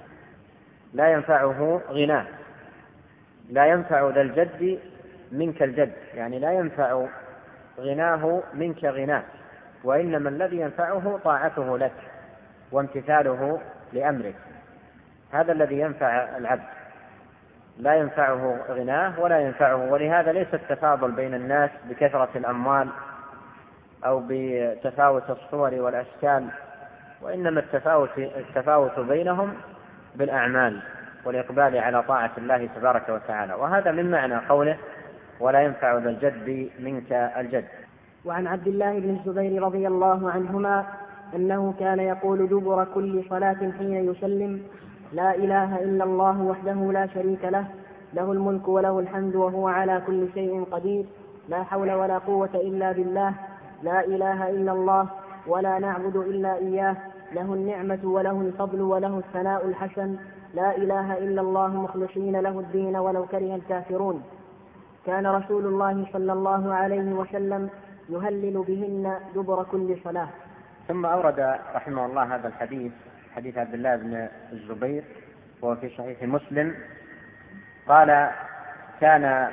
لا ينفع ذا الجد منك الجد، يعني لا ينفع غناه منك غناه، وإنما الذي ينفعه طاعته لك وامتثاله لأمرك، هذا الذي ينفع العبد، لا ينفعه غناه ولا ينفعه. ولهذا ليس التفاضل بين الناس بكثرة الأموال أو بتفاوت الصور والأشكال، وإنما التفاوت بينهم بالأعمال والإقبال على طاعة الله تبارك وتعالى، وهذا من معنى قوله ولا ينفع ذا الجد منك الجد. وعن عبد الله بن الزبير رضي الله عنهما أنه كان يقول دبر كل صلاة حين يسلم: لا إله إلا الله وحده لا شريك له، له الملك وله الحمد وهو على كل شيء قدير، لا حول ولا قوة إلا بالله، لا إله إلا الله ولا نعبد إلا إياه، له النعمة وله الفضل وله الثناء الحسن، لا إله إلا الله مخلصين له الدين ولو كره الكافرون. كان رسول الله صلى الله عليه وسلم يهلل بهن دبر كل صلاة. ثم أورد رحمه الله هذا الحديث، حديث عبد الله بن الزبير وهو في صحيح مسلم، قال كان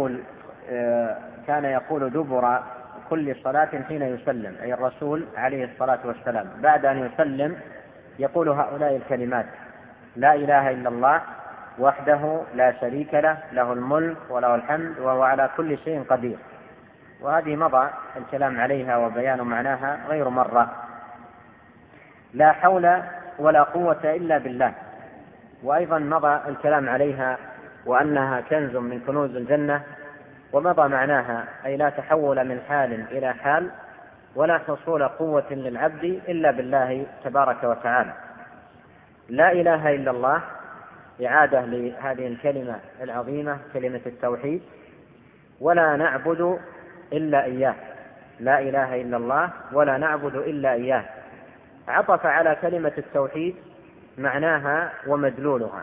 يقول دبر كل صلاة حين يسلم، أي الرسول عليه الصلاة والسلام بعد أن يسلم يقول هؤلاء الكلمات: لا إله إلا الله وحده لا شريك له، له الملك وله الحمد وهو على كل شيء قدير. وهذه مضى الكلام عليها وبيان معناها غير مرة. لا حول ولا قوة إلا بالله، وأيضا مضى الكلام عليها وأنها كنز من كنوز الجنة، ومضى معناها أي لا تحول من حال إلى حال ولا حصول قوة للعبد إلا بالله تبارك وتعالى. لا إله إلا الله إعادة لهذه الكلمة العظيمة، كلمة التوحيد، ولا نعبد إلا إياه، لا إله إلا الله ولا نعبد إلا إياه، عطف على كلمة التوحيد معناها ومدلولها،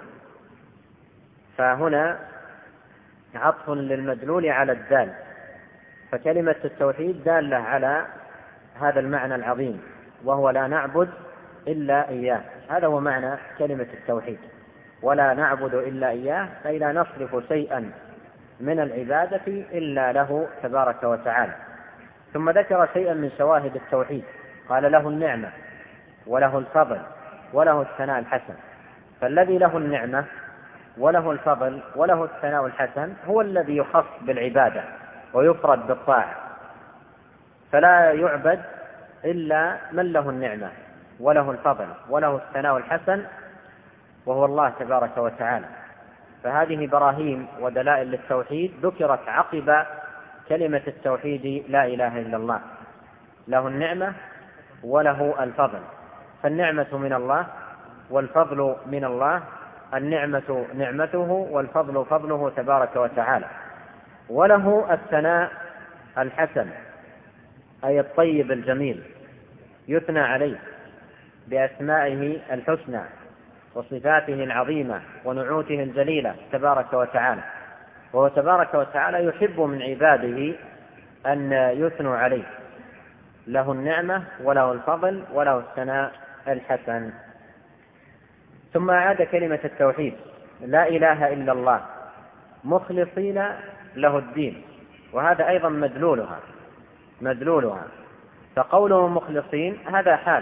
فهنا عطف للمدلول على الدال، فكلمة التوحيد دالة على هذا المعنى العظيم، وهو لا نعبد إلا إياه. هذا هو معنى كلمة التوحيد، ولا نعبد إلا إياه، أي لا نصرف شيئا من العبادة إلا له تبارك وتعالى. ثم ذكر شيئا من شواهد التوحيد، قال: له النعمة وله الفضل وله الثناء الحسن. فالذي له النعمة وله الفضل وله الثناء الحسن هو الذي يخص بالعبادة ويفرد بالطاعة، فلا يعبد إلا من له النعمة وله الفضل وله الثناء الحسن، وهو الله تبارك وتعالى. فهذه براهين ودلائل للتوحيد ذكرت عقب كلمة التوحيد لا إله إلا الله: له النعمة وله الفضل، فالنعمة من الله والفضل من الله، النعمة نعمته والفضل فضله تبارك وتعالى، وله الثناء الحسن أي الطيب الجميل، يثنى عليه بأسمائه الحسنى وصفاته العظيمة ونعوته الجليلة تبارك وتعالى. وهو تبارك وتعالى يحب من عباده أن يثنوا عليه، له النعمة وله الفضل وله الثناء الحسن. ثم أعاد كلمة التوحيد: لا إله إلا الله مخلصين له الدين، وهذا أيضا مدلولها، فقوله مخلصين هذا حال،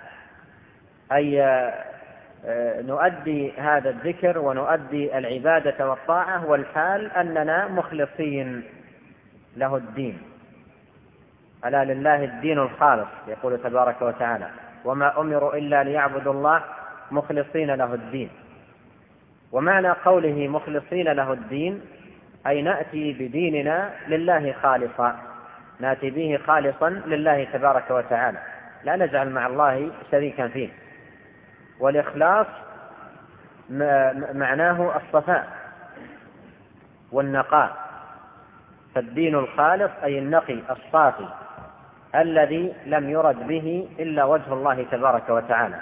أي نؤدي هذا الذكر ونؤدي العبادة والطاعة، والحال أننا مخلصين له الدين. ألا لله الدين الخالص، يقول تبارك وتعالى: وما أمروا إلا ليعبدوا الله مخلصين له الدين. ومعنى قوله مخلصين له الدين أي نأتي بديننا لله خالصا، نأتي به خالصا لله تبارك وتعالى، لا نجعل مع الله شريكا فيه. والإخلاص معناه الصفاء والنقاء، فالدين الخالص أي النقي الصافي الذي لم يرد به إلا وجه الله تبارك وتعالى،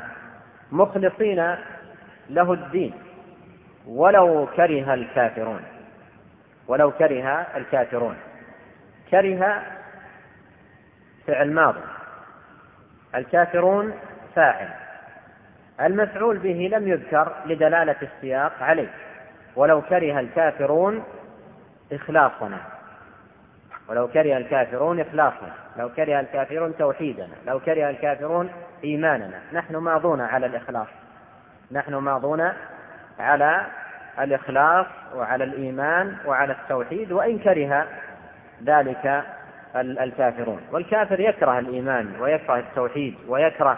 مخلصين له الدين ولو كره الكافرون. ولو كره الكافرون. كره فعل ماضي، الكافرون فاعل، المفعول به لم يذكر لدلالة السياق عليه. ولو كره الكافرون إخلاصنا، ولو كره الكافرون إخلاصنا، لو كره الكافرون توحيدنا، لو كره الكافرون إيماننا. نحن ماضون على الإخلاص، نحن ماضون على الإخلاص وعلى الإيمان وعلى التوحيد، وإن كره ذلك الكافرون. والكافر يكره الإيمان ويكره التوحيد ويكره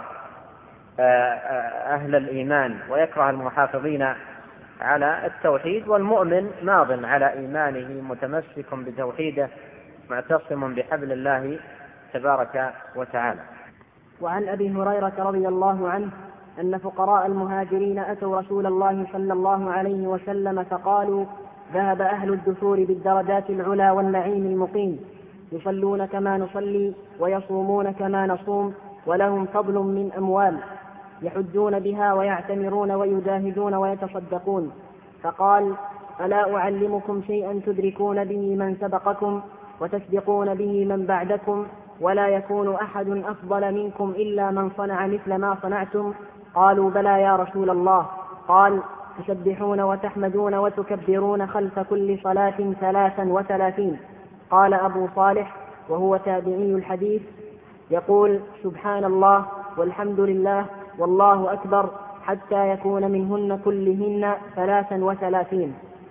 أهل الإيمان ويكره المحافظين على التوحيد، والمؤمن ماض على إيمانه متمسك بتوحيده معتصم بحبل الله تبارك وتعالى. وعن أبي هريرة رضي الله عنه أن فقراء المهاجرين أتوا رسول الله صلى الله عليه وسلم فقالوا: ذهب أهل الدثور بالدرجات العلى والنعيم المقيم، يصلون كما نصلي ويصومون كما نصوم، ولهم فضل من أموال يحجون بها ويعتمرون ويجاهدون ويتصدقون. فقال: ألا أعلمكم شيئا تدركون به من سبقكم وتسبقون به من بعدكم، ولا يكون أحد أفضل منكم إلا من صنع مثل ما صنعتم؟ قالوا: بلى يا رسول الله. قال: تسبحون وتحمدون وتكبرون خلف كل صلاة 33. قال أبو صالح وهو تابعي الحديث يقول: سبحان الله والحمد لله والله أكبر حتى يكون منهن كلهن 33.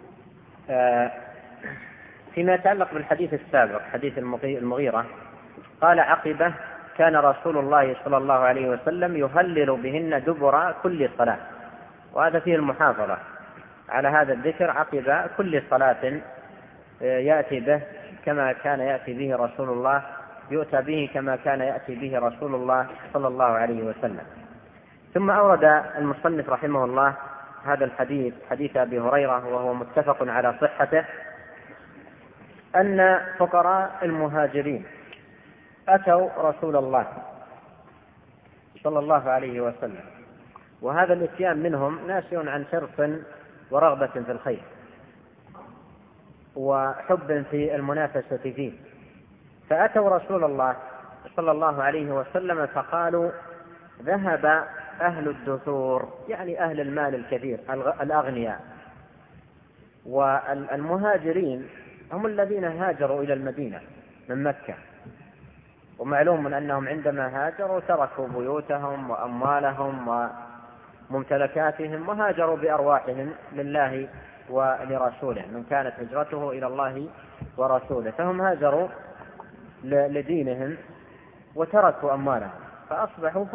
فيما يتعلق بالحديث السابق حديث المغيرة، قال عقبه: كان رسول الله صلى الله عليه وسلم يهلل بهن دبر كل صلاة. وهذا فيه المحافظة على هذا الذكر عقب كل صلاة، يأتي به كما كان يأتي به رسول الله، يؤتى به كما كان يأتي به رسول الله صلى الله عليه وسلم. ثم أورد المصنف رحمه الله هذا الحديث، حديث أبي هريرة، وهو متفق على صحته، أن فقراء المهاجرين أتوا رسول الله صلى الله عليه وسلم، وهذا الإتيان منهم ناشئ عن حرص ورغبة في الخير وحب في المنافسة فيه. فأتوا رسول الله صلى الله عليه وسلم فقالوا: ذهب أهل الدثور، يعني أهل المال الكثير الأغنياء. والمهاجرين هم الذين هاجروا إلى المدينة من مكة، ومعلوم أنهم عندما هاجروا تركوا بيوتهم وأموالهم وممتلكاتهم وهاجروا بأرواحهم لله ولرسوله، من كانت هجرته إلى الله ورسوله، فهم هاجروا لدينهم وتركوا أموالهم فأصبحوا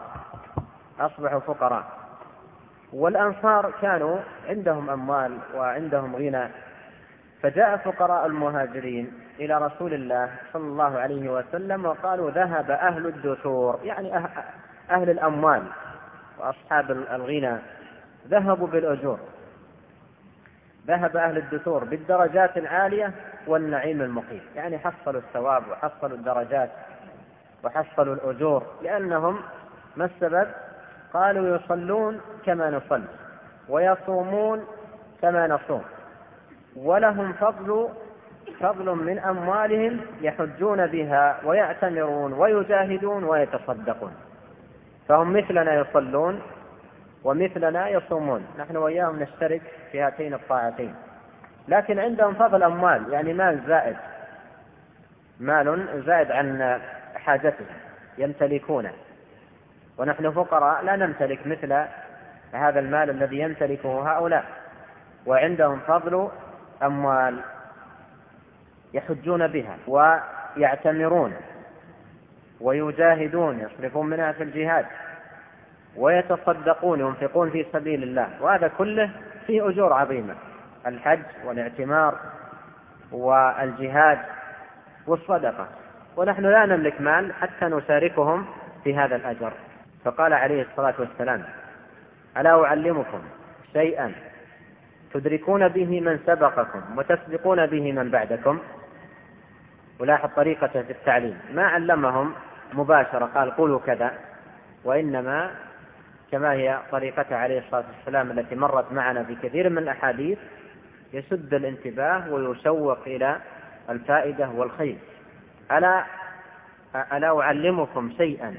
فقراء. والأنصار كانوا عندهم أموال وعندهم غنى، فجاء فقراء المهاجرين إلى رسول الله صلى الله عليه وسلم وقالوا: ذهب أهل الدثور، يعني أهل الأموال وأصحاب الغنى ذهبوا بالأجور. ذهب أهل الدثور بالدرجات العالية والنعيم المقيم، يعني حصلوا الثواب وحصلوا الدرجات وحصلوا الأجور. لأنهم ما السبب؟ قالوا: يصلون كما نصلي ويصومون كما نصوم، ولهم فضل من أموالهم يحجون بها ويعتمرون ويجاهدون ويتصدقون. فهم مثلنا يصلون ومثلنا يصومون، نحن وإياهم نشترك في هاتين الطاعتين، لكن عندهم فضل أموال، يعني مال زائد عن حاجتهم يمتلكونه، ونحن فقراء لا نمتلك مثل هذا المال الذي يمتلكه هؤلاء، وعندهم فضل أموال يحجون بها ويعتمرون ويجاهدون، يصرفون منها في الجهاد، ويتصدقون، ينفقون في سبيل الله. وهذا كله فيه أجور عظيمة: الحج والاعتمار والجهاد والصدقة. ونحن لا نملك مال حتى نشاركهم في هذا الأجر. فقال عليه الصلاة والسلام: ألا أعلمكم شيئا تدركون به من سبقكم وتسبقون به من بعدكم؟ ولاحظ طريقته في التعليم، ما علمهم مباشرة قال قولوا كذا، وإنما كما هي طريقته عليه الصلاة والسلام التي مرت معنا في كثير من الأحاديث، يشد الانتباه ويشوق إلى الفائدة والخير. ألا أعلمكم شيئا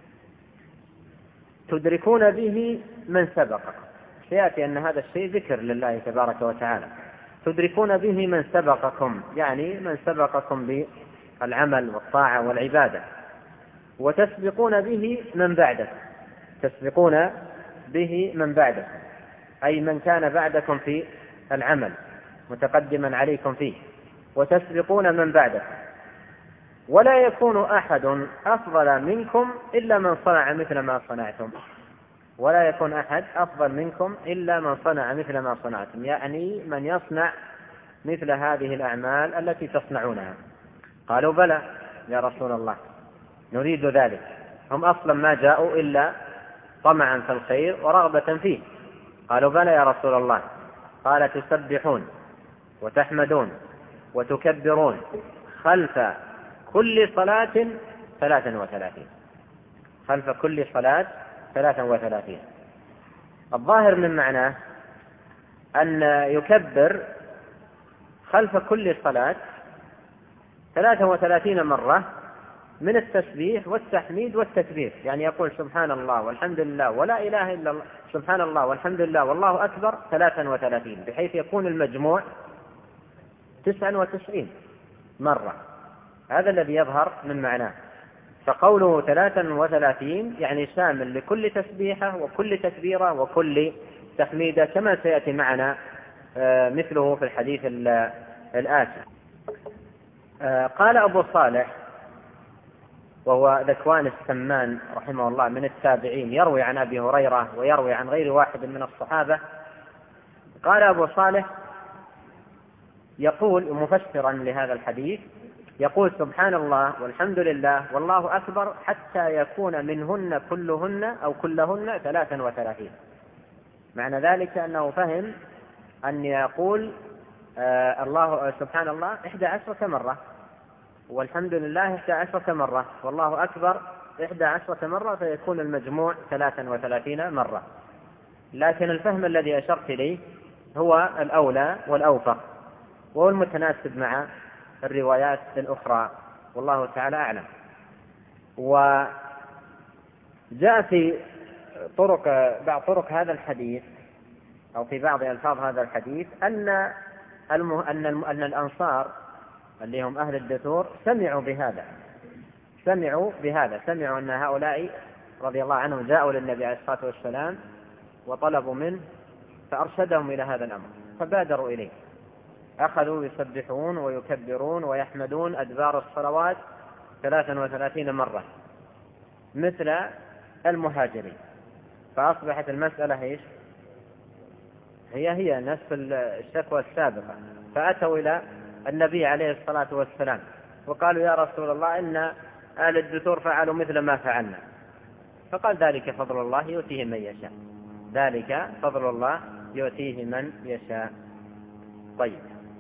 تدركون به من سبقكم. سيأتي أن هذا الشيء ذكر لله تبارك وتعالى. تدركون به من سبقكم، يعني من سبقكم بالعمل والطاعة والعبادة، وتسبقون به من بعدكم. تسبقون به من بعدكم أي من كان بعدكم في العمل متقدما عليكم فيه، وتسبقون من بعدكم. ولا يكون أحد أفضل منكم إلا من صنع مثل ما صنعتم. ولا يكون أحد أفضل منكم إلا من صنع مثل ما صنعتم، يعني من يصنع مثل هذه الأعمال التي تصنعونها. قالوا بلى يا رسول الله نريد ذلك. هم أصلا ما جاءوا إلا طمعا في الخير ورغبة فيه. قالوا بلى يا رسول الله. قال تسبحون وتحمدون وتكبرون خلف كل صلاة 33. خلف كل صلاة 33. الظاهر من معناه أن يكبر خلف كل صلاة 33 مرة من التسبيح والتحميد والتكبير، يعني يقول سبحان الله والحمد لله ولا إله إلا الله، سبحان الله والحمد لله والله أكبر 33، بحيث يكون المجموع 99 مرة. هذا الذي يظهر من معناه. فقوله 33 يعني شامل لكل تسبيحة وكل تكبيرة وكل تحميدة، كما سيأتي معنا مثله في الحديث الآتي. قال أبو صالح وهو ذكوان السمان رحمه الله من التابعين، يروي عن أبي هريرة ويروي عن غير واحد من الصحابة. قال أبو صالح يقول مفسرا لهذا الحديث، يقول سبحان الله والحمد لله والله أكبر حتى يكون منهن كلهن أو كلهن 33. معنى ذلك أنه فهم أن يقول الله سبحان الله 11 مرة، والحمد لله 11 مرة، والله أكبر 11 مرة، فيكون المجموع 33 مرة. لكن الفهم الذي أشرت إليه هو الأولى والأوفق، وهو المتناسب مع الروايات الأخرى، والله تعالى أعلم. وجاء في بعض طرق هذا الحديث أو في بعض ألفاظ هذا الحديث أن الأنصار اللي هم أهل الدثور سمعوا بهذا، سمعوا أن هؤلاء رضي الله عنهم جاءوا للنبي عليه الصلاة والسلام وطلبوا منه فأرشدهم إلى هذا الأمر، فبادروا إليه، أخذوا يسبحون ويكبرون ويحمدون أدبار الصلوات 33 مرة مثل المهاجرين. فأصبحت المسألة إيش؟ هي نفس الشكوى السابقة. فأتوا إلى النبي عليه الصلاة والسلام وقالوا يا رسول الله إن أهل الدثور فعلوا مثل ما فعلنا. فقال ذلك فضل الله يؤتيه من يشاء، ذلك فضل الله يؤتيه من يشاء. طيب.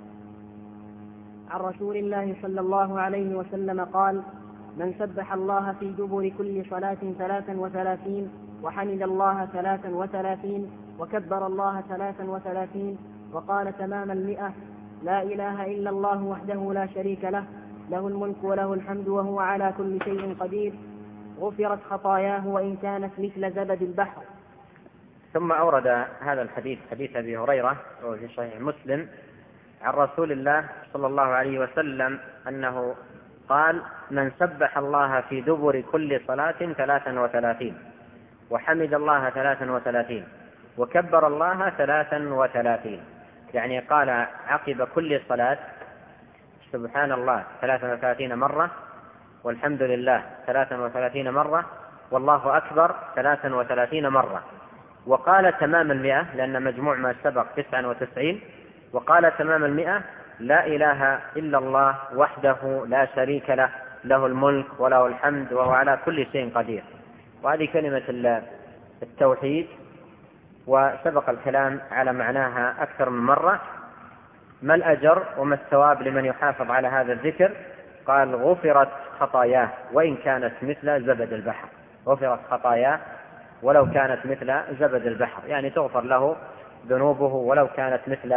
عن رسول الله صلى الله عليه وسلم قال: من سبح الله في دبر كل صلاة 33 وحمد الله 33 وكبر الله 33 وقال تمام 100: لا إله إلا الله وحده لا شريك له، له الملك وله الحمد وهو على كل شيء قدير، غفرت خطاياه وإن كانت مثل زبد البحر. ثم أورد هذا الحديث، حديث أبي هريرة وهو في صحيح مسلم، عن رسول الله صلى الله عليه وسلم أنه قال: من سبح الله في دبر كل صلاة 33 وحمد الله 33 وكبر الله 33، يعني قال عقب كل صلاة سبحان الله 33 مرة، والحمد لله 33 مرة، والله أكبر 33 مرة، وقال تمام 100 لأن مجموع ما سبق 99، وقال تمام 100: لا إله إلا الله وحده لا شريك له، له الملك وله الحمد وهو على كل شيء قدير. وهذه كلمة التوحيد، وسبق الكلام على معناها أكثر من مرة. ما الأجر وما الثواب لمن يحافظ على هذا الذكر؟ قال: غفرت خطاياه وإن كانت مثل زبد البحر. غفرت خطاياه ولو كانت مثل زبد البحر، يعني تغفر له ذنوبه ولو كانت مثل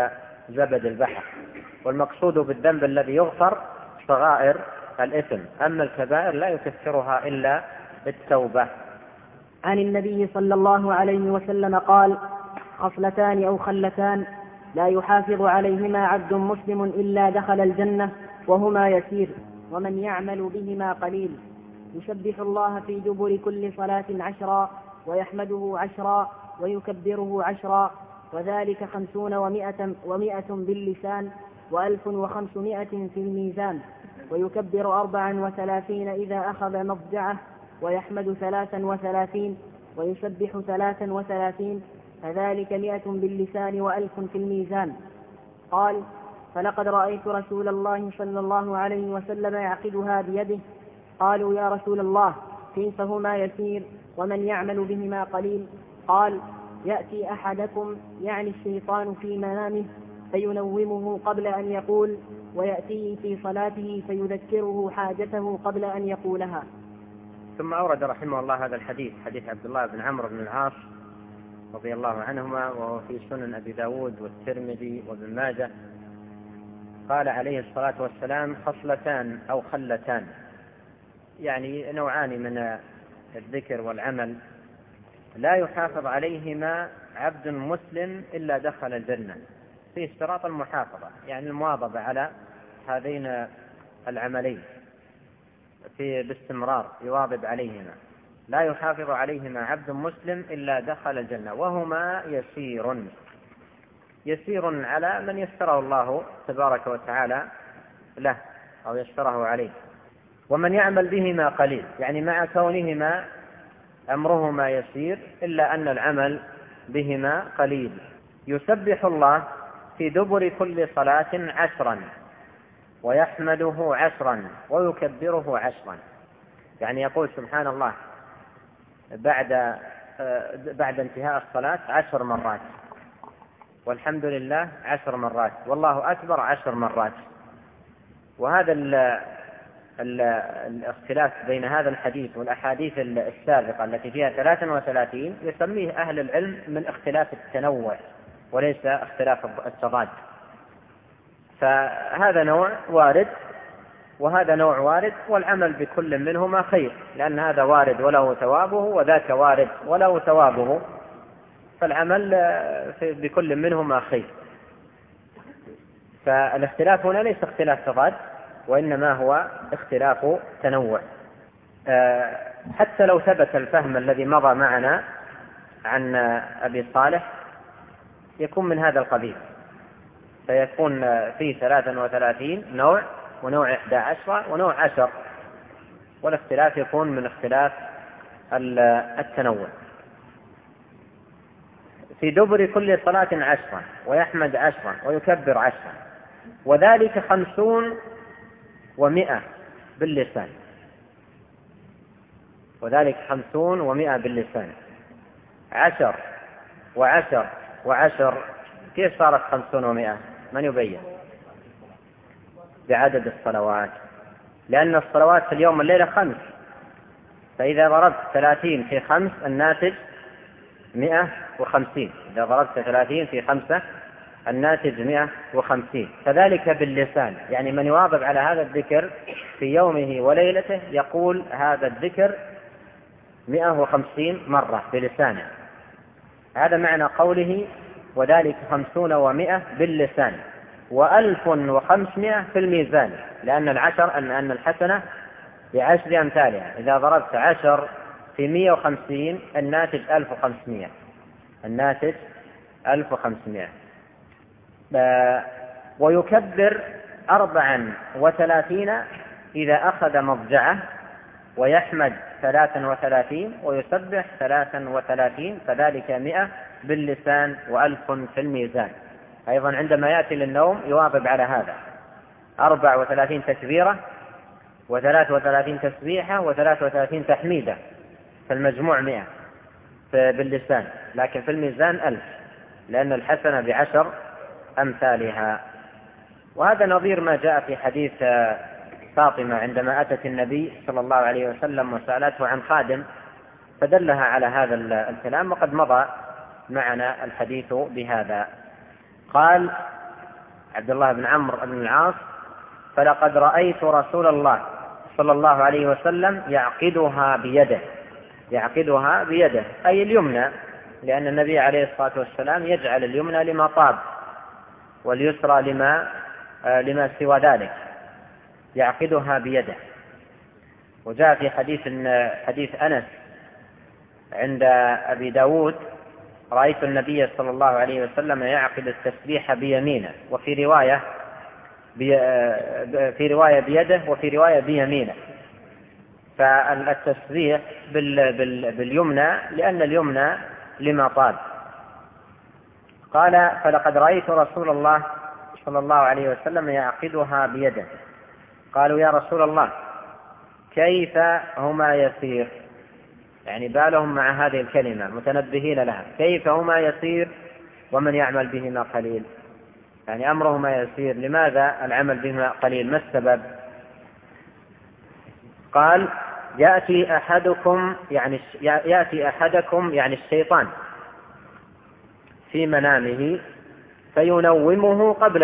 زبد البحر. والمقصود بالذنب الذي يغفر صغائر الإثم، أما الكبائر لا يكفرها إلا التوبة. عن النبي صلى الله عليه وسلم قال: خصلتان أو خلتان لا يحافظ عليهما عبد مسلم إلا دخل الجنة وهما يسير ومن يعمل بهما قليل: يسبح الله في دبر كل صلاة 10 ويحمده 10 ويكبره 10 وذلك 50 و100 باللسان و1500 في الميزان. ويكبر 34 إذا أخذ مضجعه ويحمد 33 ويسبح 33 فذلك 100 باللسان و1000 في الميزان. قال: فلقد رأيت رسول الله صلى الله عليه وسلم يعقدها بيده. قالوا: يا رسول الله كيف هما يسير ومن يعمل بهما قليل؟ قال: يأتي أحدكم يعني الشيطان في منامه فينومه قبل أن يقول، ويأتيه في صلاته فيذكره حاجته قبل أن يقولها. ثم أورد رحمه الله هذا الحديث، حديث عبد الله بن عمرو بن العاص رضي الله عنهما، وهو في سنن أبي داود والترمذي وابن ماجه. قال عليه الصلاة والسلام: خصلتان أو خلتان، يعني نوعان من الذكر والعمل لا يحافظ عليهما عبد مسلم إلا دخل الجنة. في اشتراط المحافظة، يعني المواظبة على هذين العملين باستمرار، يواظب عليهما. لا يحافظ عليهما عبد مسلم إلا دخل الجنة، وهما يسير على من يسره الله تبارك وتعالى له أو يسره عليه. ومن يعمل بهما قليل، يعني مع كونهما أمرهما يسير إلا أن العمل بهما قليل. يسبح الله في دبر كل صلاة 10 ويحمده 10 ويكبره 10، يعني يقول سبحان الله بعد انتهاء الصلاة 10 مرات، والحمد لله 10 مرات، والله أكبر 10 مرات. وهذا الاختلاف بين هذا الحديث والأحاديث السابقة التي فيها 33 يسميه أهل العلم من اختلاف التنوع وليس اختلاف التضاد. فهذا نوع وارد وهذا نوع وارد، والعمل بكل منهما خير، لأن هذا وارد وله ثوابه وذاك وارد وله ثوابه، فالعمل بكل منهما خير. فالاختلاف هنا ليس اختلاف تضاد، وإنما هو اختلاف تنوع. حتى لو ثبت الفهم الذي مضى معنا عن أبي صالح يكون من هذا القبيل، فيكون فيه 33 نوع، ونوع 11 ونوع 10، والاختلاف يكون من اختلاف التنوع. في دبر كل صلاة 10 ويحمد 10 ويكبر 10 وذلك 50 و100 باللسان. وذلك 50 و100 باللسان. 10 و10 و10 كيف صارت 50 و100؟ من يبين؟ بعدد الصلوات، لأن الصلوات في اليوم والليلة 5، فإذا ضربت 30 في 5 الناتج 150. إذا ضربت 30 في 5 الناتج 150. كذلك باللسان، يعني من يواظب على هذا الذكر في يومه وليلته يقول هذا الذكر 150 مرة بلسانه. هذا معنى قوله وذلك 50 و100 باللسان و1500 في الميزان، لأن أن الحسنة ب10 أمثالها. إذا ضربت 10 في 150 الناتج 1500. الناتج 1500. ويكبر 34 إذا أخذ مضجعه، ويحمد 33 ويسبح 33 فذلك 100 باللسان و1000 في الميزان. أيضا عندما يأتي للنوم يواظب على هذا، 34 تكبيرة و33 تسبيحة و33 تحميدة، فالمجموع 100 باللسان، لكن في الميزان 1000، لأن الحسنة ب10 أمثالها. وهذا نظير ما جاء في حديث فاطمة عندما أتت النبي صلى الله عليه وسلم وسألته عن خادم، فدلها على هذا الكلام، وقد مضى معنا الحديث بهذا. قال عبد الله بن عمرو بن العاص: فلقد رأيت رسول الله صلى الله عليه وسلم يعقدها بيده أي اليمنى، لأن النبي عليه الصلاة والسلام يجعل اليمنى لما طاب واليسرى لما سوى ذلك، يعقدها بيده. وجاء في حديث أنس عند أبي داود: رأيت النبي صلى الله عليه وسلم يعقد التسبيح بيمينه، وفي رواية بيده، وفي رواية بيمينه. فالتسبيح باليمنى لأن اليمنى لما طاب. قال: فلقد رأيت رسول الله صلى الله عليه وسلم يعقدها بيده. قالوا: يا رسول الله كيف هما يسير؟ يعني بالهم مع هذه الكلمة متنبهين لها، كيف هما يسير ومن يعمل بهما قليل؟ يعني أمرهما يسير، لماذا العمل بهما قليل؟ ما السبب؟ قال: يأتي أحدكم يعني الشيطان في منامه فينومه قبل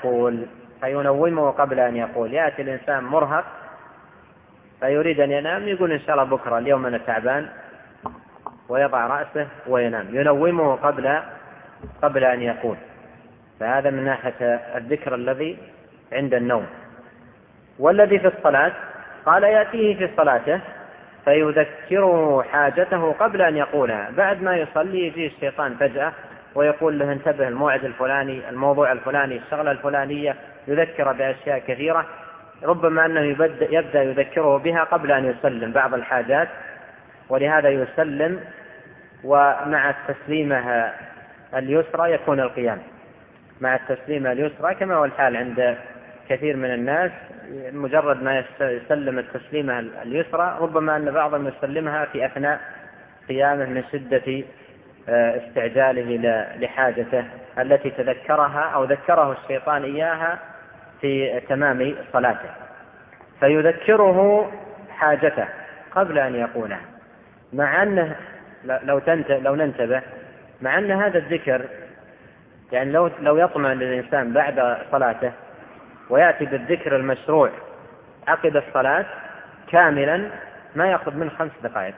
أن يقول. يأتي الإنسان مرهق فيريد أن ينام، يقول إن شاء الله بكرة، اليوم أنا تعبان، ويضع رأسه وينام، ينومه قبل أن يقول. فهذا من ناحية الذكر الذي عند النوم. والذي في الصلاة قال: يأتيه في صلاته فيذكره حاجته قبل أن يقولها. بعد ما يصلي يجي الشيطان فجأة ويقول له: انتبه، الموعد الفلاني، الموضوع الفلاني، الشغلة الفلانية، يذكر بأشياء كثيرة، ربما أنه يبدأ يذكره بها قبل أن يسلم بعض الحاجات، ولهذا يسلم، ومع التسليمة اليسرى يكون القيام، مع التسليمة اليسرى، كما هو الحال عند كثير من الناس. مجرد ما يسلم التسليمة اليسرى ربما أن بعضهم يسلمها في أثناء قيامه من شدة استعجاله لحاجته التي تذكرها أو ذكره الشيطان إياها في تمام صلاته، فيذكره حاجته قبل أن يقولها. مع أنه لو ننتبه، مع أن هذا الذكر يعني لو يطمئن الإنسان بعد صلاته ويأتي بالذكر المشروع عقد الصلاة كاملا ما يأخذ من 5 دقائق،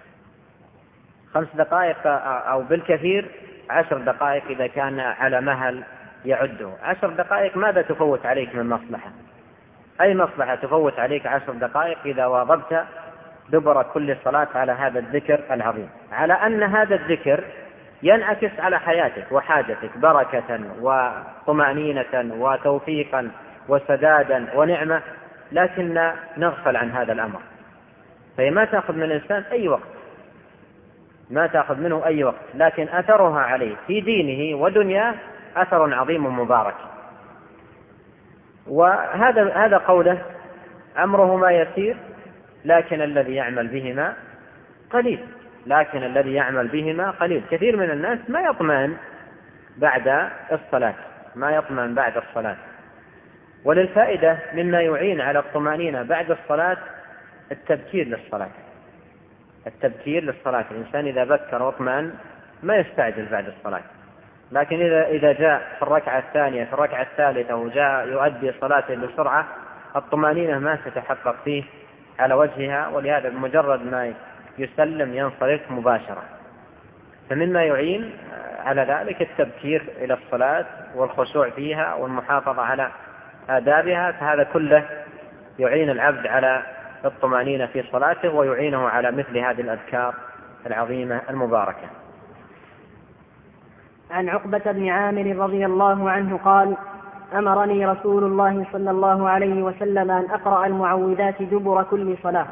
5 دقائق أو بالكثير 10 دقائق إذا كان على مهل يعده. 10 دقائق ماذا تفوت عليك من مصلحة؟ أي مصلحة تفوت عليك 10 دقائق إذا واظبت دبر كل صلاة على هذا الذكر العظيم، على أن هذا الذكر ينعكس على حياتك وحاجتك بركة وطمأنينة وتوفيقا وسدادا ونعمة، لكن نغفل عن هذا الأمر. فما تأخذ من الإنسان أي وقت، ما تأخذ منه أي وقت، لكن أثرها عليه في دينه ودنياه أثر عظيم مبارك. وهذا قوله: أمره ما يسير لكن الذي يعمل بهما قليل. كثير من الناس ما يطمئن بعد الصلاة، وللفائدة مما يعين على الطمأنينة بعد الصلاة التبكير للصلاة. الإنسان إذا بكر واطمأن ما يستعجل بعد الصلاة، لكن إذا جاء في الركعة الثانية في الركعة الثالثة وجاء يؤدي صلاته بسرعة، الطمأنينة ما تتحقق فيه على وجهها، ولهذا بمجرد ما يسلم ينصرف مباشرة. فمما يعين على ذلك التبكير إلى الصلاة والخشوع فيها والمحافظة على آدابها، فهذا كله يعين العبد على الطمأنينة في صلاته ويعينه على مثل هذه الأذكار العظيمة المباركة. عن عقبة بن عامر رضي الله عنه قال: أمرني رسول الله صلى الله عليه وسلم أن أقرأ المعوذات دبر كل صلاة.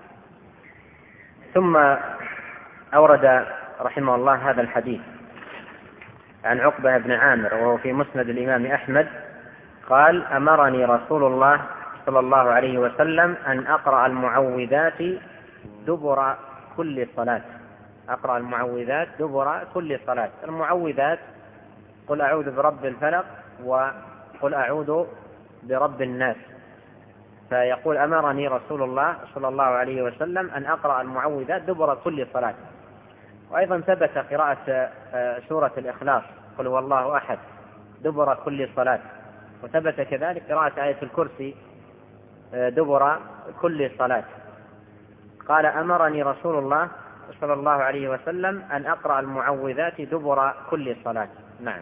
ثم أورد رحمه الله هذا الحديث عن عقبة بن عامر وهو في مسند الإمام أحمد قال: أمرني رسول الله صلى الله عليه وسلم أن أقرأ المعوذات دبر كل صلاة. أقرأ المعوذات دبر كل صلاة. المعوذات: قل أعوذ برب الفلق وقل أعوذ برب الناس. فيقول: أمرني رسول الله صلى الله عليه وسلم أن أقرأ المعوذات دبر كل صلاة. وأيضا ثبت قراءة سورة الإخلاص: قل هو الله أحد دبر كل صلاة. وثبت كذلك قراءة آية الكرسي دبر كل صلاة. قال أمرني رسول الله صلى الله عليه وسلم أن أقرأ المعوذات دبر كل صلاة. نعم.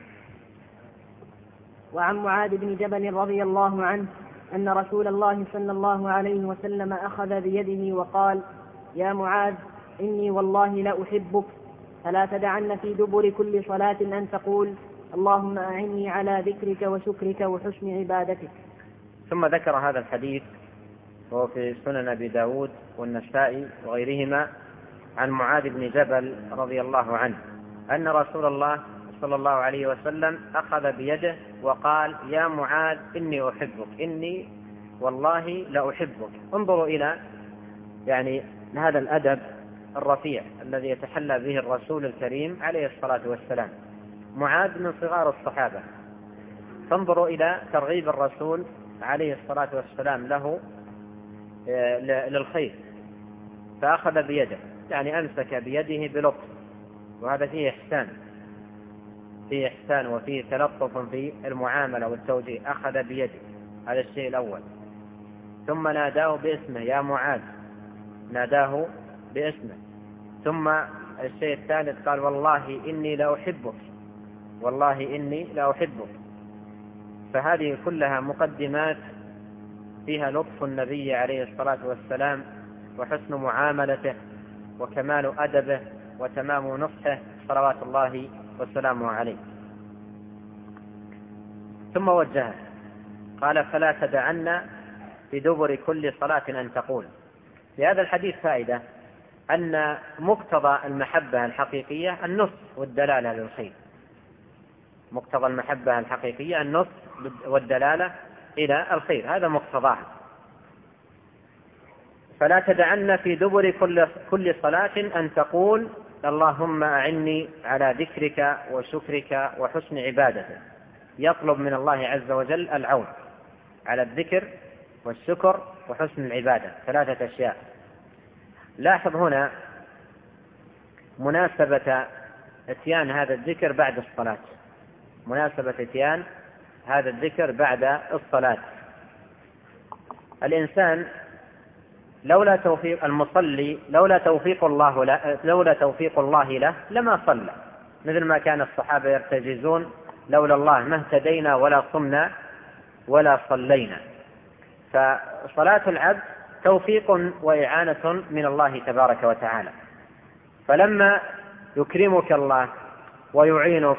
وعن معاذ بن جبل رضي الله عنه أن رسول الله صلى الله عليه وسلم أخذ بيده وقال: يا معاذ إني والله لأحبك، فلا تدعن في دبر كل صلاة أن تقول: اللهم أعني على ذكرك وشكرك وحسن عبادتك. ثم ذكر هذا الحديث وهو في سنن أبي داود والنسائي وغيرهما عن معاذ بن جبل رضي الله عنه أن رسول الله صلى الله عليه وسلم أخذ بيده وقال: يا معاذ إني أحبك، إني والله لأحبك. انظروا إلى هذا الأدب الرفيع الذي يتحلى به الرسول الكريم عليه الصلاة والسلام. معاذ من صغار الصحابة، فانظروا إلى ترغيب الرسول عليه الصلاة والسلام له للخير، فأخذ بيده، أمسك بيده بلطف، وهذا فيه إحسان وفيه تلطف في المعاملة والتوجيه. أخذ بيده، هذا الشيء الأول. ثم ناداه باسمه: يا معاذ، ناداه باسمه. ثم الشيء الثالث قال: والله إني لأحبك، والله إني لأحبك. فهذه كلها مقدمات فيها لطف النبي عليه الصلاة والسلام وحسن معاملته وكمال أدبه وتمام نصحه صلوات الله والسلام عليه. ثم وجهه قال: فلا تدعن في دبر كل صلاة أن تقول. في هذا الحديث فائدة أن مقتضى المحبة الحقيقية النصح والدلالة للخير. مقتضى المحبة الحقيقية النصح والدلالة إلى الخير، هذا مقتضاها. فلا تدعن في دبر كل صلاة أن تقول: اللهم أعني على ذكرك وشكرك وحسن عبادتك. يطلب من الله عز وجل العون على الذكر والشكر وحسن العبادة، 3 أشياء. لاحظ هنا مناسبة اتيان هذا الذكر بعد الصلاة، مناسبة اتيان هذا الذكر بعد الصلاة. الإنسان لولا توفيق المصلي، لولا توفيق الله له لما صلى، مثل ما كان الصحابة يرتجزون: لولا الله ما اهتدينا ولا صمنا ولا صلينا. فصلاة العبد توفيق وإعانة من الله تبارك وتعالى. فلما يكرمك الله ويعينك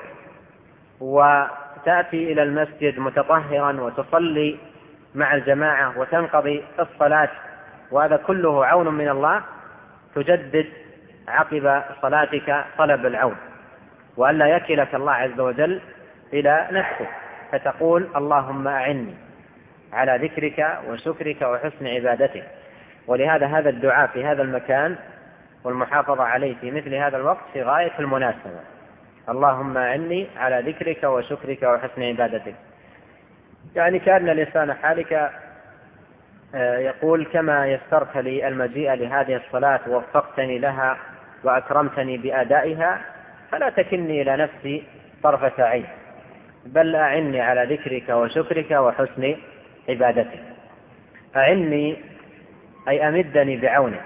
وتأتي إلى المسجد متطهرا وتصلي مع الجماعة وتنقضي الصلاة، وهذا كله عون من الله، تجدد عقب صلاتك طلب العون، وألا يكلك الله عز وجل إلى نفسك، فتقول: اللهم أعني على ذكرك وشكرك وحسن عبادتك. ولهذا هذا الدعاء في هذا المكان والمحافظة عليه في مثل هذا الوقت في غاية المناسبة: اللهم أعني على ذكرك وشكرك وحسن عبادتك. كأن لسان حالك يقول: كما يسرت لي المجيء لهذه الصلاة ووفقتني لها وأكرمتني بأدائها، فلا تكلني إلى نفسي طرفة عين، بل أعني على ذكرك وشكرك وحسن عبادتك. أعني أي أمدني بعونك،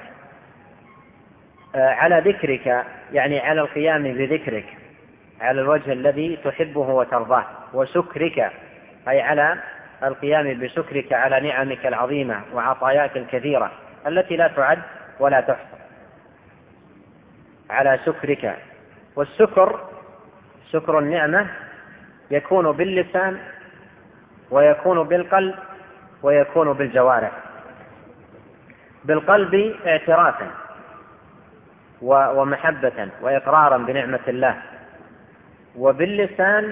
على ذكرك على القيام بذكرك على الوجه الذي تحبه وترضاه، وشكرك أي على القيام بشكرك على نعمك العظيمة وعطاياك الكثيرة التي لا تعد ولا تحصى، على شكرك. والشكر، شكر النعمة، يكون باللسان ويكون بالقلب ويكون بالجوارح. بالقلب اعترافا ومحبة وإقرارا بنعمة الله، وباللسان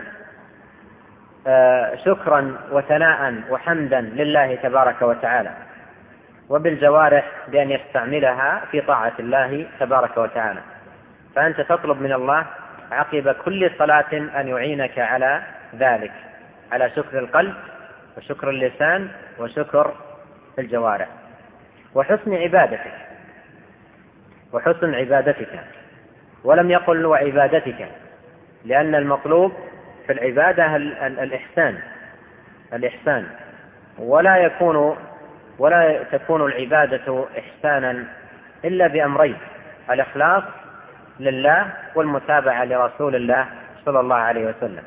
شكرا وثناء وحمدا لله تبارك وتعالى، وبالجوارح بأن يستعملها في طاعة الله تبارك وتعالى. فأنت تطلب من الله عقب كل صلاة أن يعينك على ذلك، على شكر القلب وشكر اللسان وشكر الجوارح وحسن عبادتك. وحسن عبادتك، ولم يقل وعبادتك، لأن المطلوب في العبادة الإحسان، الإحسان، ولا تكون العبادة إحسانا إلا بأمرين: الإخلاص لله والمتابعة لرسول الله صلى الله عليه وسلم.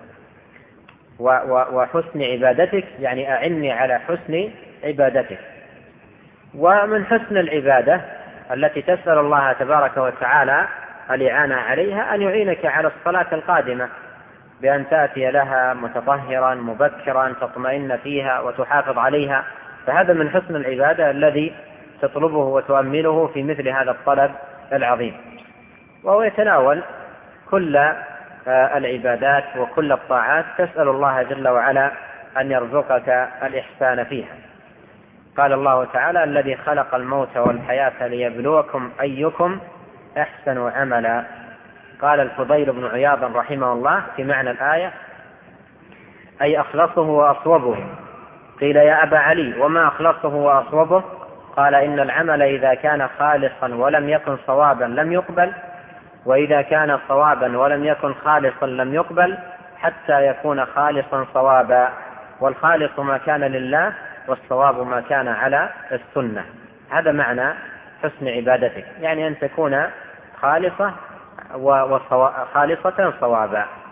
وحسن عبادتك يعني أعني على حسن عبادتك. ومن حسن العبادة التي تسأل الله تبارك وتعالى الإعانة عليها أن يعينك على الصلاة القادمة بأن تأتي لها متطهرا مبكرا تطمئن فيها وتحافظ عليها. فهذا من حسن العبادة الذي تطلبه وتؤمله في مثل هذا الطلب العظيم، وهو يتناول كل العبادات وكل الطاعات، تسأل الله جل وعلا أن يرزقك الإحسان فيها. قال الله تعالى: الذي خلق الموت والحياة ليبلوكم أيكم أحسن عملا. قال الفضيل بن عياض رحمه الله في معنى الآية: أي أخلصه وأصوبه. قيل: يا أبا علي وما أخلصه وأصوبه؟ قال: إن العمل إذا كان خالصا ولم يكن صوابا لم يقبل، وإذا كان صوابا ولم يكن خالصا لم يقبل، حتى يكون خالصا صوابا. والخالص ما كان لله، والصواب ما كان على السنة. هذا معنى حسن عبادتك، يعني أن تكون خالصة صوابا.